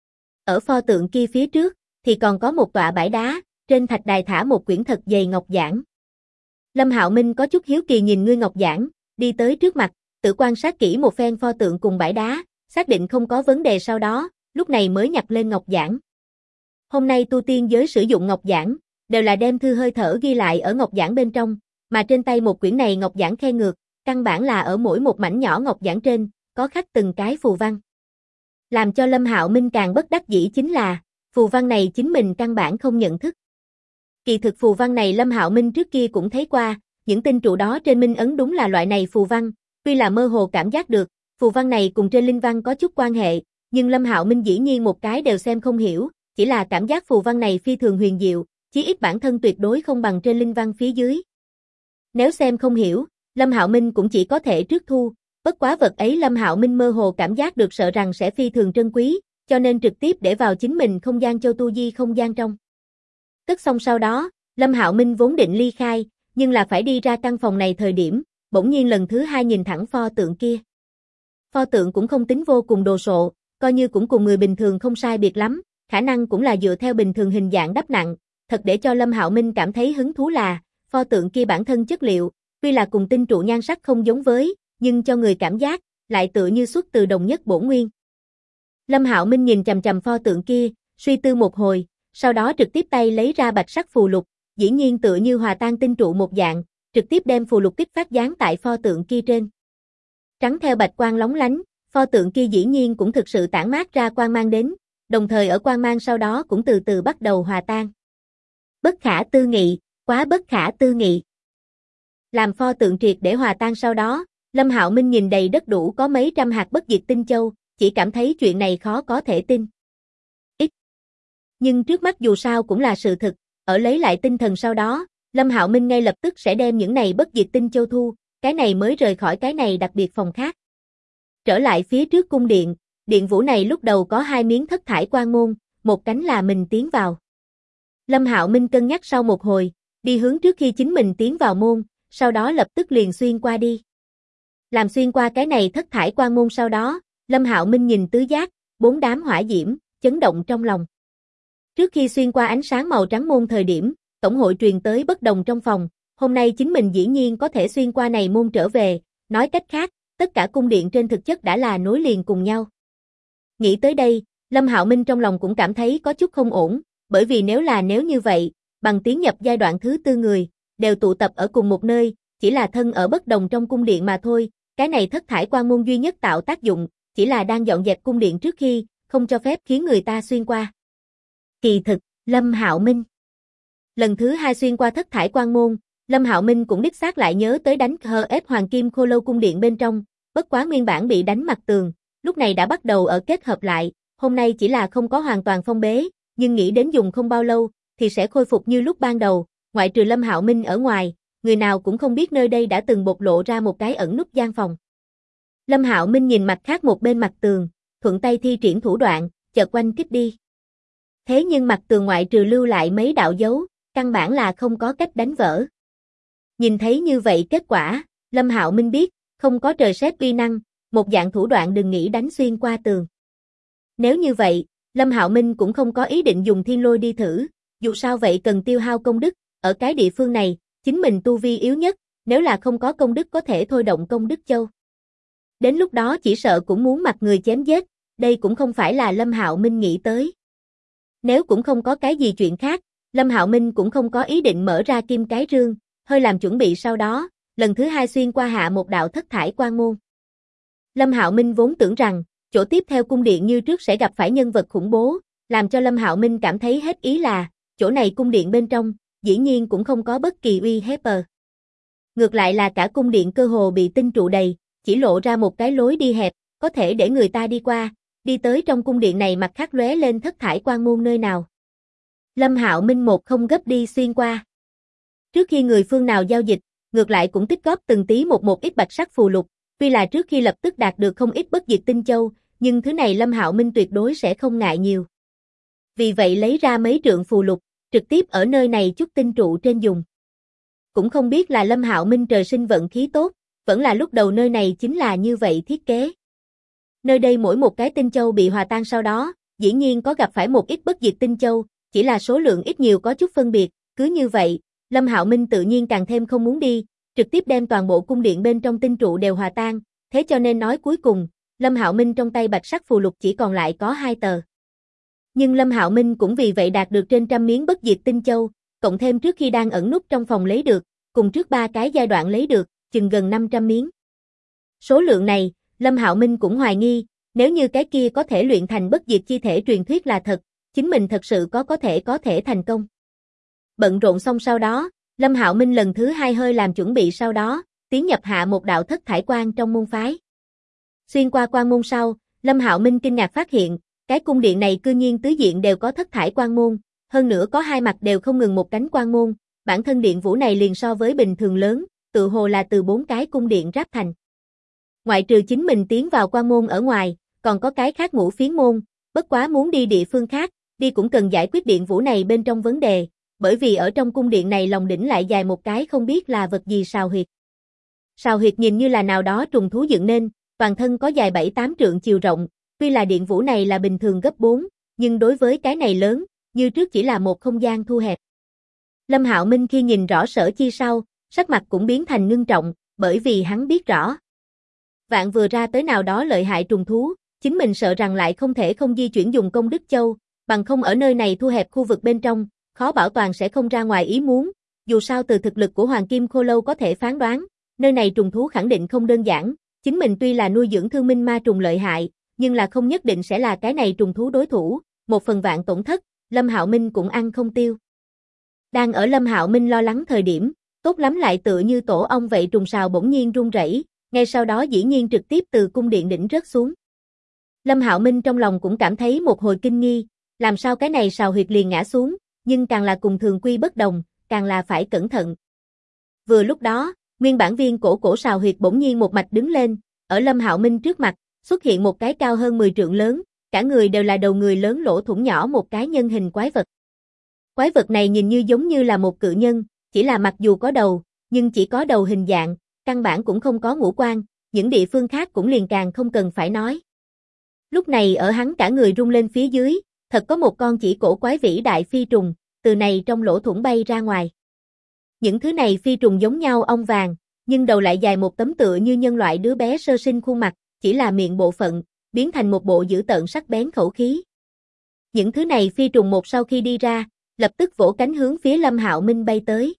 Ở pho tượng kia phía trước, thì còn có một tọa bãi đá, trên thạch đài thả một quyển thật dày ngọc giản. Lâm Hạo Minh có chút hiếu kỳ nhìn ngươi ngọc giản, đi tới trước mặt, tự quan sát kỹ một phen pho tượng cùng bãi đá, xác định không có vấn đề sau đó, lúc này mới nhặt lên ngọc giản. Hôm nay tu tiên giới sử dụng ngọc giản, đều là đem thư hơi thở ghi lại ở ngọc giản bên trong, mà trên tay một quyển này ngọc giản khe ngược, căn bản là ở mỗi một mảnh nhỏ ngọc giản trên, có khắc từng cái phù văn. Làm cho Lâm Hạo Minh càng bất đắc dĩ chính là, phù văn này chính mình căn bản không nhận thức. Kỳ thực phù văn này Lâm Hạo Minh trước kia cũng thấy qua, những tinh trụ đó trên minh ấn đúng là loại này phù văn, tuy là mơ hồ cảm giác được, phù văn này cùng trên linh văn có chút quan hệ, nhưng Lâm Hạo Minh dĩ nhiên một cái đều xem không hiểu, chỉ là cảm giác phù văn này phi thường huyền diệu, chí ít bản thân tuyệt đối không bằng trên linh văn phía dưới. Nếu xem không hiểu, Lâm Hạo Minh cũng chỉ có thể trước thu, bất quá vật ấy Lâm Hạo Minh mơ hồ cảm giác được sợ rằng sẽ phi thường trân quý, cho nên trực tiếp để vào chính mình không gian châu tu di không gian trong. Cất xong sau đó, Lâm Hạo Minh vốn định ly khai, nhưng là phải đi ra căn phòng này thời điểm, bỗng nhiên lần thứ hai nhìn thẳng pho tượng kia. Pho tượng cũng không tính vô cùng đồ sộ, coi như cũng cùng người bình thường không sai biệt lắm, khả năng cũng là dựa theo bình thường hình dạng đắp nặng, thật để cho Lâm Hạo Minh cảm thấy hứng thú là, pho tượng kia bản thân chất liệu, tuy là cùng tinh trụ nhan sắc không giống với, nhưng cho người cảm giác, lại tựa như xuất từ đồng nhất bổn nguyên. Lâm Hạo Minh nhìn chằm chằm pho tượng kia, suy tư một hồi, sau đó trực tiếp tay lấy ra bạch sắc phù lục, dĩ nhiên tựa như hòa tan tinh trụ một dạng, trực tiếp đem phù lục kích phát dán tại pho tượng kia trên. Trắng theo bạch quang lóng lánh, pho tượng kia dĩ nhiên cũng thực sự tản mát ra quang mang đến, đồng thời ở quang mang sau đó cũng từ từ bắt đầu hòa tan. Bất khả tư nghị, quá bất khả tư nghị. Làm pho tượng triệt để hòa tan sau đó, Lâm Hạo Minh nhìn đầy đất đủ có mấy trăm hạt bất diệt tinh châu, chỉ cảm thấy chuyện này khó có thể tin. Nhưng trước mắt dù sao cũng là sự thực, ở lấy lại tinh thần sau đó, Lâm Hạo Minh ngay lập tức sẽ đem những này bất diệt tinh châu thu, cái này mới rời khỏi cái này đặc biệt phòng khác. Trở lại phía trước cung điện, điện vũ này lúc đầu có hai miếng thất thải quan môn, một cánh là mình tiến vào. Lâm Hạo Minh cân nhắc sau một hồi, đi hướng trước khi chính mình tiến vào môn, sau đó lập tức liền xuyên qua đi. Làm xuyên qua cái này thất thải quan môn sau đó, Lâm Hạo Minh nhìn tứ giác, bốn đám hỏa diễm, chấn động trong lòng. Trước khi xuyên qua ánh sáng màu trắng môn thời điểm, tổng hội truyền tới bất đồng trong phòng, hôm nay chính mình dĩ nhiên có thể xuyên qua này môn trở về, nói cách khác, tất cả cung điện trên thực chất đã là nối liền cùng nhau. Nghĩ tới đây, Lâm Hạo Minh trong lòng cũng cảm thấy có chút không ổn, bởi vì nếu như vậy, bằng tiến nhập giai đoạn thứ tư người, đều tụ tập ở cùng một nơi, chỉ là thân ở bất đồng trong cung điện mà thôi, cái này thất thải quan môn duy nhất tạo tác dụng, chỉ là đang dọn dẹp cung điện trước khi, không cho phép khiến người ta xuyên qua. Kỳ thực, Lâm Hạo Minh lần thứ hai xuyên qua thất thải quan môn, Lâm Hạo Minh cũng đích xác lại nhớ tới đánh HF Hoàng Kim Khô Lâu cung điện bên trong, bất quá nguyên bản bị đánh mặt tường, lúc này đã bắt đầu ở kết hợp lại, hôm nay chỉ là không có hoàn toàn phong bế, nhưng nghĩ đến dùng không bao lâu, thì sẽ khôi phục như lúc ban đầu, ngoại trừ Lâm Hạo Minh ở ngoài, người nào cũng không biết nơi đây đã từng bộc lộ ra một cái ẩn núp gian phòng. Lâm Hạo Minh nhìn mặt khác một bên mặt tường, thuận tay thi triển thủ đoạn, chợt quanh kích đi. Thế nhưng mặt tường ngoại trừ lưu lại mấy đạo dấu, căn bản là không có cách đánh vỡ. Nhìn thấy như vậy kết quả, Lâm Hạo Minh biết, không có trời sét uy năng, một dạng thủ đoạn đừng nghĩ đánh xuyên qua tường. Nếu như vậy, Lâm Hạo Minh cũng không có ý định dùng thiên lôi đi thử, dù sao vậy cần tiêu hao công đức, ở cái địa phương này, chính mình tu vi yếu nhất, nếu là không có công đức có thể thôi động công đức châu. Đến lúc đó chỉ sợ cũng muốn mặc người chém giết, đây cũng không phải là Lâm Hạo Minh nghĩ tới. Nếu cũng không có cái gì chuyện khác, Lâm Hạo Minh cũng không có ý định mở ra kim cái rương, hơi làm chuẩn bị sau đó, lần thứ hai xuyên qua hạ một đạo thất thải quan môn. Lâm Hạo Minh vốn tưởng rằng, chỗ tiếp theo cung điện như trước sẽ gặp phải nhân vật khủng bố, làm cho Lâm Hạo Minh cảm thấy hết ý là, chỗ này cung điện bên trong, dĩ nhiên cũng không có bất kỳ uy hiếp. Ngược lại là cả cung điện cơ hồ bị tinh trụ đầy, chỉ lộ ra một cái lối đi hẹp, có thể để người ta đi qua, đi tới trong cung điện này mặt khác lóe lên thất thải quan môn nơi nào. Lâm Hạo Minh một không gấp đi xuyên qua. Trước khi người phương nào giao dịch, ngược lại cũng tích góp từng tí một ít bạch sắc phù lục, tuy là trước khi lập tức đạt được không ít bất diệt tinh châu, nhưng thứ này Lâm Hạo Minh tuyệt đối sẽ không ngại nhiều. Vì vậy lấy ra mấy trượng phù lục, trực tiếp ở nơi này chút tinh trụ trên dùng. cũng không biết là Lâm Hạo Minh trời sinh vận khí tốt, vẫn là lúc đầu nơi này chính là như vậy thiết kế. Nơi đây mỗi một cái tinh châu bị hòa tan sau đó, dĩ nhiên có gặp phải một ít bất diệt tinh châu, chỉ là số lượng ít nhiều có chút phân biệt, cứ như vậy, Lâm Hạo Minh tự nhiên càng thêm không muốn đi, trực tiếp đem toàn bộ cung điện bên trong tinh trụ đều hòa tan, thế cho nên nói cuối cùng, Lâm Hạo Minh trong tay bạch sắc phù lục chỉ còn lại có 2 tờ. Nhưng Lâm Hạo Minh cũng vì vậy đạt được trên 100 miếng bất diệt tinh châu, cộng thêm trước khi đang ẩn núp trong phòng lấy được, cùng trước 3 cái giai đoạn lấy được, chừng gần 500 miếng. Số lượng này, Lâm Hạo Minh cũng hoài nghi, nếu như cái kia có thể luyện thành bất diệt chi thể truyền thuyết là thật, chính mình thật sự có thể thành công. Bận rộn xong sau đó, Lâm Hạo Minh lần thứ 2 hơi làm chuẩn bị sau đó, tiến nhập hạ một đạo thất thải quan trong môn phái. Xuyên qua quan môn sau, Lâm Hạo Minh kinh ngạc phát hiện, cái cung điện này cư nhiên tứ diện đều có thất thải quan môn, hơn nữa có 2 mặt đều không ngừng một cánh quan môn, bản thân điện vũ này liền so với bình thường lớn, tự hồ là từ 4 cái cung điện ráp thành. Ngoại trừ chính mình tiến vào quan môn ở ngoài, còn có cái khác ngũ phiến môn, bất quá muốn đi địa phương khác, đi cũng cần giải quyết điện vũ này bên trong vấn đề, bởi vì ở trong cung điện này lòng đỉnh lại dài một cái không biết là vật gì sào huyệt. Sào huyệt nhìn như là nào đó trùng thú dựng nên, toàn thân có dài 7-8 trượng chiều rộng, tuy là điện vũ này là bình thường gấp 4, nhưng đối với cái này lớn, như trước chỉ là một không gian thu hẹp. Lâm Hạo Minh khi nhìn rõ sở chi sau, sắc mặt cũng biến thành ngưng trọng, bởi vì hắn biết rõ. Vạn vừa ra tới nào đó lợi hại trùng thú, chính mình sợ rằng lại không thể không di chuyển dùng công đức châu, bằng không ở nơi này thu hẹp khu vực bên trong, khó bảo toàn sẽ không ra ngoài ý muốn, dù sao từ thực lực của Hoàng Kim Khô Lâu có thể phán đoán, nơi này trùng thú khẳng định không đơn giản, chính mình tuy là nuôi dưỡng thương minh ma trùng lợi hại, nhưng là không nhất định sẽ là cái này trùng thú đối thủ, một phần vạn tổn thất, Lâm Hạo Minh cũng ăn không tiêu. Đang ở Lâm Hạo Minh lo lắng thời điểm, tốt lắm lại tựa như tổ ong vậy trùng sào bỗng nhiên rung rẩy, ngay sau đó dĩ nhiên trực tiếp từ cung điện đỉnh rớt xuống. Lâm Hạo Minh trong lòng cũng cảm thấy một hồi kinh nghi, làm sao cái này sào huyệt liền ngã xuống, nhưng càng là cùng thường quy bất đồng, càng là phải cẩn thận. Vừa lúc đó, nguyên bản viên cổ sào huyệt bỗng nhiên một mạch đứng lên, ở Lâm Hạo Minh trước mặt, xuất hiện một cái cao hơn 10 trượng lớn, cả người đều là đầu người lớn lỗ thủng nhỏ một cái nhân hình quái vật. Quái vật này nhìn như giống như là một cự nhân, chỉ là mặc dù có đầu, nhưng chỉ có đầu hình dạng, căn bản cũng không có ngũ quan, những địa phương khác cũng liền càng không cần phải nói. Lúc này ở hắn cả người rung lên phía dưới, thật có một con chỉ cổ quái vĩ đại phi trùng, từ này trong lỗ thủng bay ra ngoài. Những thứ này phi trùng giống nhau ong vàng, nhưng đầu lại dài một tấm tựa như nhân loại đứa bé sơ sinh khuôn mặt, chỉ là miệng bộ phận, biến thành một bộ dữ tợn sắc bén khẩu khí. Những thứ này phi trùng một sau khi đi ra, lập tức vỗ cánh hướng phía Lâm Hạo Minh bay tới.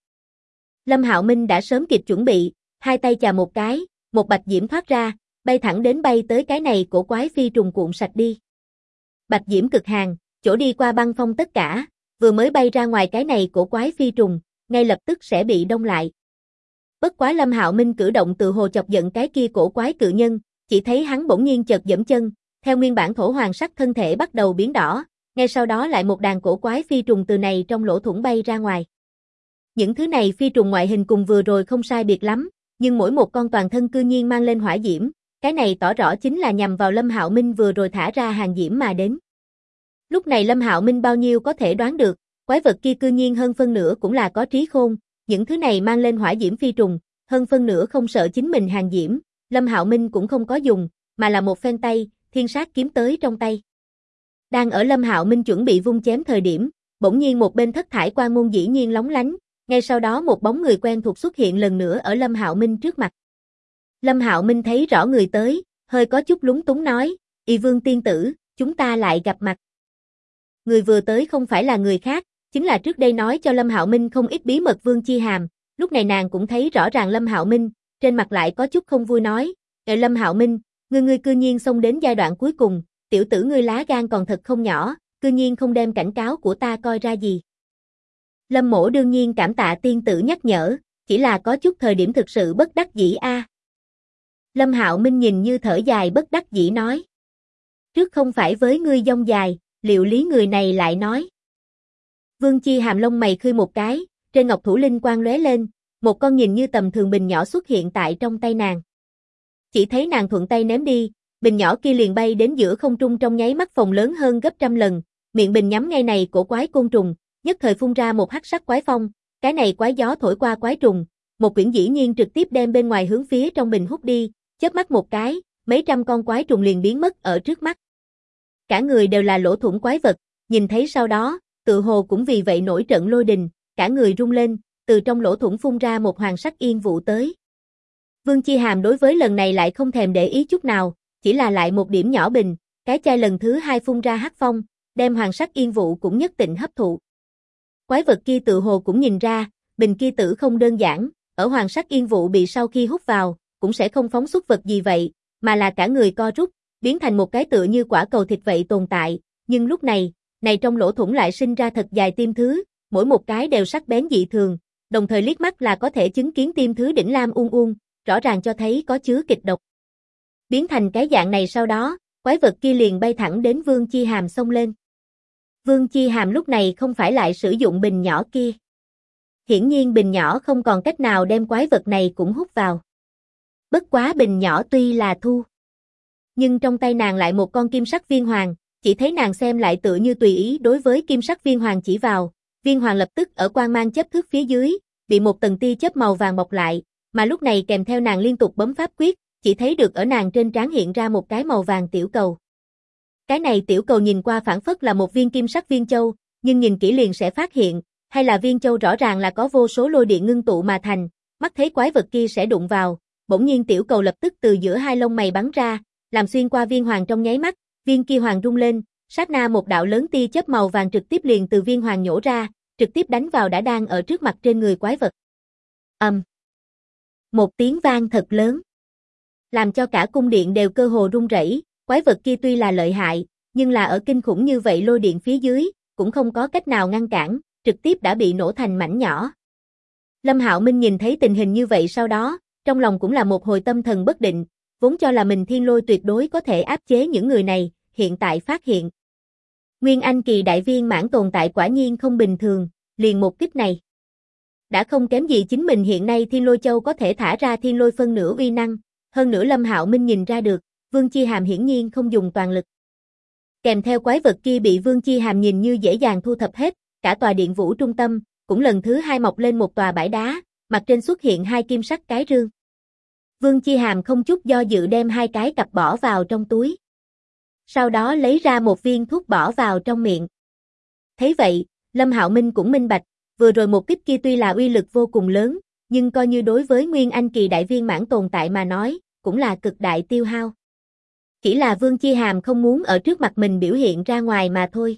Lâm Hạo Minh đã sớm kịp chuẩn bị, hai tay chà một cái, một bạch diễm thoát ra, bay thẳng đến bay tới cái này cổ quái phi trùng cuộn sạch đi. Bạch diễm cực hàn, chỗ đi qua băng phong tất cả, vừa mới bay ra ngoài cái này cổ quái phi trùng, ngay lập tức sẽ bị đông lại. Bất quá Lâm Hạo Minh cử động từ hồ chọc giận cái kia cổ quái cự nhân, chỉ thấy hắn bỗng nhiên chợt giẫm chân, theo nguyên bản thổ hoàng sắc thân thể bắt đầu biến đỏ, ngay sau đó lại một đàn cổ quái phi trùng từ này trong lỗ thủng bay ra ngoài. Những thứ này phi trùng ngoại hình cùng vừa rồi không sai biệt lắm, nhưng mỗi một con toàn thân cư nhiên mang lên hỏa diễm, cái này tỏ rõ chính là nhằm vào Lâm Hạo Minh vừa rồi thả ra hàng diễm mà đến. Lúc này Lâm Hạo Minh bao nhiêu có thể đoán được, quái vật kia cư nhiên hơn phân nửa cũng là có trí khôn, những thứ này mang lên hỏa diễm phi trùng, hơn phân nửa không sợ chính mình hàng diễm, Lâm Hạo Minh cũng không có dùng, mà là một phen tay, thiên sát kiếm tới trong tay. Đang ở Lâm Hạo Minh chuẩn bị vung chém thời điểm, bỗng nhiên một bên thất thải quang môn dĩ nhiên lóng lánh, ngay sau đó một bóng người quen thuộc xuất hiện lần nữa ở Lâm Hạo Minh trước mặt. Lâm Hạo Minh thấy rõ người tới, hơi có chút lúng túng nói, Y Vương tiên tử, chúng ta lại gặp mặt. Người vừa tới không phải là người khác, chính là trước đây nói cho Lâm Hạo Minh không ít bí mật Vương Chi Hàm, lúc này nàng cũng thấy rõ ràng Lâm Hạo Minh, trên mặt lại có chút không vui nói, Lâm Hạo Minh, ngươi cư nhiên xông đến giai đoạn cuối cùng, tiểu tử ngươi lá gan còn thật không nhỏ, cư nhiên không đem cảnh cáo của ta coi ra gì. Lâm Mỗ đương nhiên cảm tạ tiên tử nhắc nhở, chỉ là có chút thời điểm thực sự bất đắc dĩ a. Lâm Hạo Minh nhìn như thở dài bất đắc dĩ nói. Trước không phải với ngươi dông dài, liệu lý người này lại nói. Vương Chi Hàm lông mày khơi một cái, trên ngọc thủ linh quang lóe lên, một con nhìn như tầm thường bình nhỏ xuất hiện tại trong tay nàng. Chỉ thấy nàng thuận tay ném đi, bình nhỏ kia liền bay đến giữa không trung trong nháy mắt phồng lớn hơn gấp trăm lần, miệng bình nhắm ngay này cổ quái côn trùng, nhất thời phun ra một hắc sắc quái phong, Cái này quái gió thổi qua quái trùng, một quyển dĩ nhiên trực tiếp đem bên ngoài hướng phía trong bình hút đi, chớp mắt một cái, mấy trăm con quái trùng liền biến mất ở trước mắt. Cả người đều là lỗ thủng quái vật, nhìn thấy sau đó, tự hồ cũng vì vậy nổi trận lôi đình, cả người rung lên, từ trong lỗ thủng phun ra một hoàng sắc yên vụ tới. Vương Chi Hàm đối với lần này lại không thèm để ý chút nào, chỉ là lại một điểm nhỏ bình, cái chai lần thứ hai phun ra hắc phong, đem hoàng sắc yên vụ cũng nhất định hấp thụ. Quái vật kia tự hồ cũng nhìn ra, bình kia tử không đơn giản, ở hoàng sắc yên vụ bị sau khi hút vào, cũng sẽ không phóng xuất vật gì vậy, mà là cả người co rút, biến thành một cái tựa như quả cầu thịt vậy tồn tại, nhưng lúc này trong lỗ thủng lại sinh ra thật dài tim thứ, mỗi một cái đều sắc bén dị thường, đồng thời liếc mắt là có thể chứng kiến tim thứ đỉnh lam uông, rõ ràng cho thấy có chứa kịch độc. Biến thành cái dạng này sau đó, quái vật kia liền bay thẳng đến Vương Chi Hàm xông lên. Vương Chi Hàm lúc này không phải lại sử dụng bình nhỏ kia. Hiển nhiên bình nhỏ không còn cách nào đem quái vật này cũng hút vào. Bất quá bình nhỏ tuy là thu, nhưng trong tay nàng lại một con kim sắc viên hoàng, chỉ thấy nàng xem lại tựa như tùy ý đối với kim sắc viên hoàng chỉ vào, viên hoàng lập tức ở quang mang chớp thước phía dưới, bị một tầng tia chớp màu vàng bọc lại, mà lúc này kèm theo nàng liên tục bấm pháp quyết, chỉ thấy được ở nàng trên trán hiện ra một cái màu vàng tiểu cầu. Cái này tiểu cầu nhìn qua phản phất là một viên kim sắc viên châu, nhưng nhìn kỹ liền sẽ phát hiện, hay là viên châu rõ ràng là có vô số lôi điện ngưng tụ mà thành, mắt thấy quái vật kia sẽ đụng vào, bỗng nhiên tiểu cầu lập tức từ giữa hai lông mày bắn ra, làm xuyên qua viên hoàng trong nháy mắt, viên kia hoàng rung lên, sát na một đạo lớn tia chớp màu vàng trực tiếp liền từ viên hoàng nhổ ra, trực tiếp đánh vào đã đang ở trước mặt trên người quái vật. Một tiếng vang thật lớn, làm cho cả cung điện đều cơ hồ rung rẩy, quái vật kia tuy là lợi hại, nhưng là ở kinh khủng như vậy lôi điện phía dưới, cũng không có cách nào ngăn cản, trực tiếp đã bị nổ thành mảnh nhỏ. Lâm Hạo Minh nhìn thấy tình hình như vậy sau đó, trong lòng cũng là một hồi tâm thần bất định, vốn cho là mình thiên lôi tuyệt đối có thể áp chế những người này, hiện tại phát hiện. Nguyên Anh kỳ đại viên mãn tồn tại quả nhiên không bình thường, liền một kích này. Đã không kém gì chính mình hiện nay thiên lôi châu có thể thả ra thiên lôi phân nửa uy năng, hơn nữa Lâm Hạo Minh nhìn ra được, Vương Chi Hàm hiển nhiên không dùng toàn lực. Kèm theo quái vật kia bị Vương Chi Hàm nhìn như dễ dàng thu thập hết, cả tòa điện vũ trung tâm, cũng lần thứ hai mọc lên một tòa bãi đá, mặt trên xuất hiện hai kim sắc cái rương. Vương Chi Hàm không chút do dự đem hai cái cặp bỏ vào trong túi. Sau đó lấy ra một viên thuốc bỏ vào trong miệng. Thấy vậy, Lâm Hạo Minh cũng minh bạch, vừa rồi một kích kia tuy là uy lực vô cùng lớn, nhưng coi như đối với Nguyên Anh kỳ đại viên mãn tồn tại mà nói, cũng là cực đại tiêu hao. Chỉ là Vương Chi Hàm không muốn ở trước mặt mình biểu hiện ra ngoài mà thôi.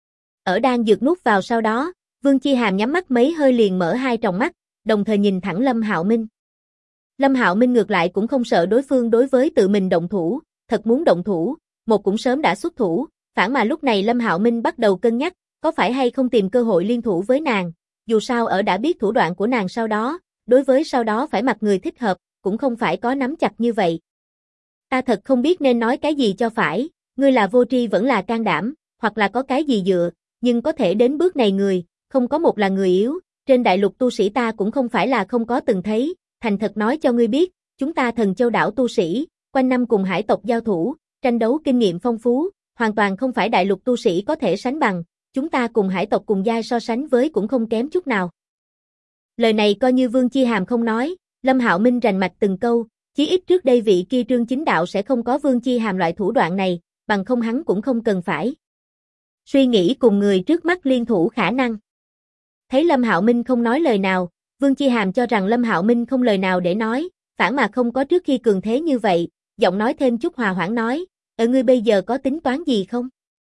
Ở đang dược nuốt vào sau đó, Vương Chi Hàm nhắm mắt mấy hơi liền mở hai tròng mắt, đồng thời nhìn thẳng Lâm Hạo Minh. Lâm Hạo Minh ngược lại cũng không sợ đối phương đối với tự mình động thủ, thật muốn động thủ, một cũng sớm đã xuất thủ, phản mà lúc này Lâm Hạo Minh bắt đầu cân nhắc, có phải hay không tìm cơ hội liên thủ với nàng, dù sao ở đã biết thủ đoạn của nàng sau đó, đối với sau đó phải mặc người thích hợp, cũng không phải có nắm chặt như vậy. Ta thật không biết nên nói cái gì cho phải, ngươi là vô tri vẫn là can đảm, hoặc là có cái gì dựa, nhưng có thể đến bước này người, không có một là người yếu, trên đại lục tu sĩ ta cũng không phải là không có từng thấy, thành thật nói cho ngươi biết, chúng ta Thần Châu đảo tu sĩ, quanh năm cùng hải tộc giao thủ, tranh đấu kinh nghiệm phong phú, hoàn toàn không phải đại lục tu sĩ có thể sánh bằng, chúng ta cùng hải tộc cùng giai so sánh với cũng không kém chút nào. Lời này coi như Vương Chi Hàm không nói, Lâm Hạo Minh rành mạch từng câu, chí ít trước đây vị kia Trương Chính Đạo sẽ không có Vương Chi Hàm loại thủ đoạn này, bằng không hắn cũng không cần phải suy nghĩ cùng người trước mắt liên thủ khả năng. Thấy Lâm Hạo Minh không nói lời nào, Vương Chi Hàm cho rằng Lâm Hạo Minh không lời nào để nói, phản mà không có trước khi cường thế như vậy, giọng nói thêm chút hòa hoãn nói, ngươi bây giờ có tính toán gì không?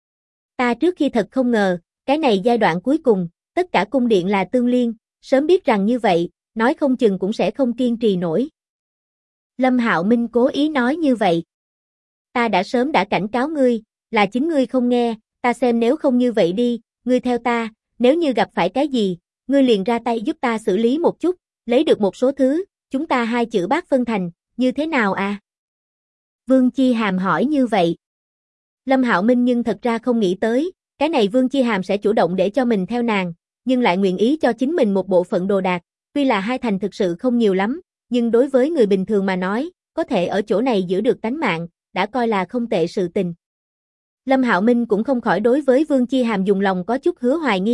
Ta trước khi thật không ngờ, cái này giai đoạn cuối cùng, tất cả cung điện là tương liên, sớm biết rằng như vậy, nói không chừng cũng sẽ không kiên trì nổi. Lâm Hạo Minh cố ý nói như vậy. Ta đã sớm đã cảnh cáo ngươi, là chính ngươi không nghe, ta xem nếu không như vậy đi, ngươi theo ta, nếu như gặp phải cái gì, ngươi liền ra tay giúp ta xử lý một chút, lấy được một số thứ, chúng ta hai chữ bát phân thành, như thế nào à? Vương Chi Hàm hỏi như vậy. Lâm Hạo Minh nhưng thật ra không nghĩ tới, cái này Vương Chi Hàm sẽ chủ động để cho mình theo nàng, nhưng lại nguyện ý cho chính mình một bộ phận đồ đạc, tuy là hai thành thực sự không nhiều lắm, nhưng đối với người bình thường mà nói, có thể ở chỗ này giữ được tánh mạng, đã coi là không tệ sự tình. Lâm Hạo Minh cũng không khỏi đối với Vương Chi Hàm dùng lòng có chút hứa hoài nghi,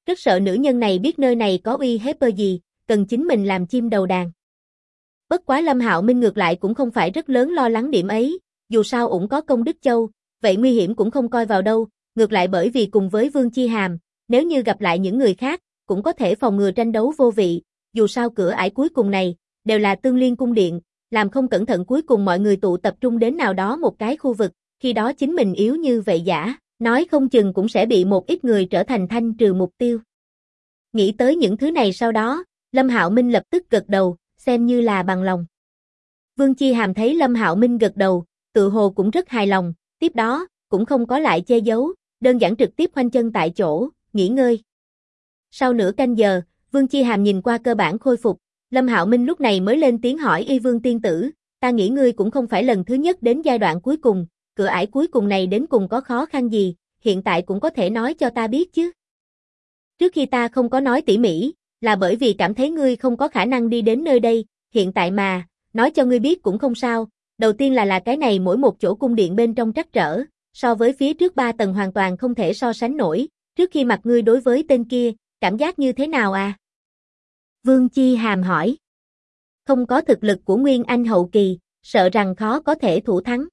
rất sợ nữ nhân này biết nơi này có uy hiếp gì, cần chính mình làm chim đầu đàn. Bất quá Lâm Hạo Minh ngược lại cũng không phải rất lớn lo lắng điểm ấy, dù sao ủng có Công Đức Châu, vậy nguy hiểm cũng không coi vào đâu, ngược lại bởi vì cùng với Vương Chi Hàm, nếu như gặp lại những người khác, cũng có thể phòng ngừa tranh đấu vô vị, dù sao cửa ải cuối cùng này, đều là tương liên cung điện, làm không cẩn thận cuối cùng mọi người tụ tập trung đến nào đó một cái khu vực, khi đó chính mình yếu như vậy giả, nói không chừng cũng sẽ bị một ít người trở thành thanh trừ mục tiêu. Nghĩ tới những thứ này sau đó, Lâm Hạo Minh lập tức gật đầu, xem như là bằng lòng. Vương Chi Hàm thấy Lâm Hạo Minh gật đầu, tự hồ cũng rất hài lòng, tiếp đó, cũng không có lại che giấu, đơn giản trực tiếp khoanh chân tại chỗ, nghỉ ngơi. Sau nửa canh giờ, Vương Chi Hàm nhìn qua cơ bản khôi phục, Lâm Hạo Minh lúc này mới lên tiếng hỏi Y Vương tiên tử, ta nghĩ ngươi cũng không phải lần thứ nhất đến giai đoạn cuối cùng, cửa ải cuối cùng này đến cùng có khó khăn gì, hiện tại cũng có thể nói cho ta biết chứ. Trước khi ta không có nói tỉ mỉ, là bởi vì cảm thấy ngươi không có khả năng đi đến nơi đây, hiện tại mà, nói cho ngươi biết cũng không sao, đầu tiên là cái này mỗi một chỗ cung điện bên trong trắc trở, so với phía trước 3 tầng hoàn toàn không thể so sánh nổi, trước khi mặt ngươi đối với tên kia, cảm giác như thế nào à? Vương Chi Hàm hỏi. Không có thực lực của Nguyên Anh hậu kỳ, sợ rằng khó có thể thủ thắng.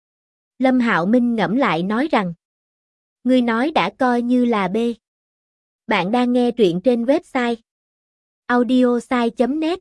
Lâm Hạo Minh ngẫm lại nói rằng, ngươi nói đã coi như là B. Bạn đang nghe truyện trên website audiosai.net.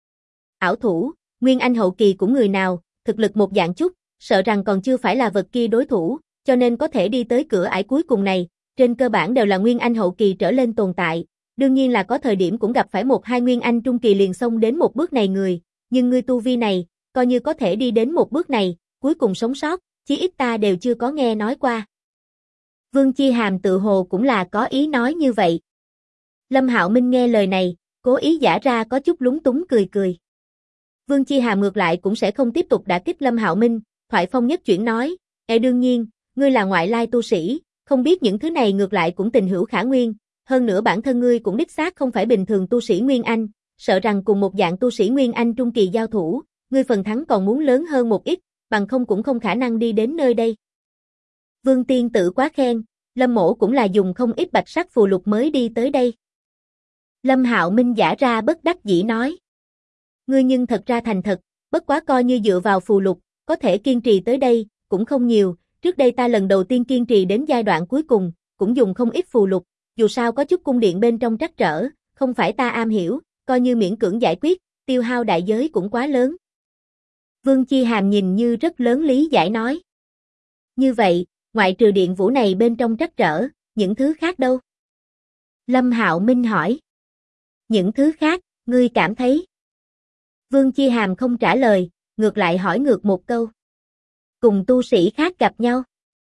Ảo thủ, Nguyên Anh hậu kỳ của người nào, thực lực một dạng chút, sợ rằng còn chưa phải là vật kia đối thủ, cho nên có thể đi tới cửa ải cuối cùng này, trên cơ bản đều là Nguyên Anh hậu kỳ trở lên tồn tại, đương nhiên là có thời điểm cũng gặp phải 1-2 Nguyên Anh trung kỳ liền xông đến một bước này người, nhưng ngươi tu vi này, coi như có thể đi đến một bước này, cuối cùng sống sót, chí ít ta đều chưa có nghe nói qua. Vương Chi Hàm tự hồ cũng là có ý nói như vậy. Lâm Hạo Minh nghe lời này, cố ý giả ra có chút lúng túng cười cười. Vương Chi Hàm ngược lại cũng sẽ không tiếp tục đả kích Lâm Hạo Minh, thoại phong nhất chuyển nói, đương nhiên, ngươi là ngoại lai tu sĩ, không biết những thứ này ngược lại cũng tình hữu khả nguyên, hơn nữa bản thân ngươi cũng đích xác không phải bình thường tu sĩ Nguyên Anh, sợ rằng cùng một dạng tu sĩ Nguyên Anh trung kỳ giao thủ, ngươi phần thắng còn muốn lớn hơn một ít, bằng không cũng không khả năng đi đến nơi đây. Vương tiên tử quá khen, Lâm mỗ cũng là dùng không ít bạch sắc phù lục mới đi tới đây. Lâm Hạo Minh giả ra bất đắc dĩ nói. Ngươi nhưng thật ra thành thật, bất quá coi như dựa vào phù lục, có thể kiên trì tới đây, cũng không nhiều, trước đây ta lần đầu tiên kiên trì đến giai đoạn cuối cùng, cũng dùng không ít phù lục, dù sao có chút cung điện bên trong trắc trở, không phải ta am hiểu, coi như miễn cưỡng giải quyết, tiêu hao đại giới cũng quá lớn. Vương Chi Hàm nhìn như rất lớn lý giải nói. Như vậy, ngoại trừ điện vũ này bên trong trắc trở, những thứ khác đâu? Lâm Hạo Minh hỏi. Những thứ khác, ngươi cảm thấy? Vương Chi Hàm không trả lời, ngược lại hỏi ngược một câu. Cùng tu sĩ khác gặp nhau.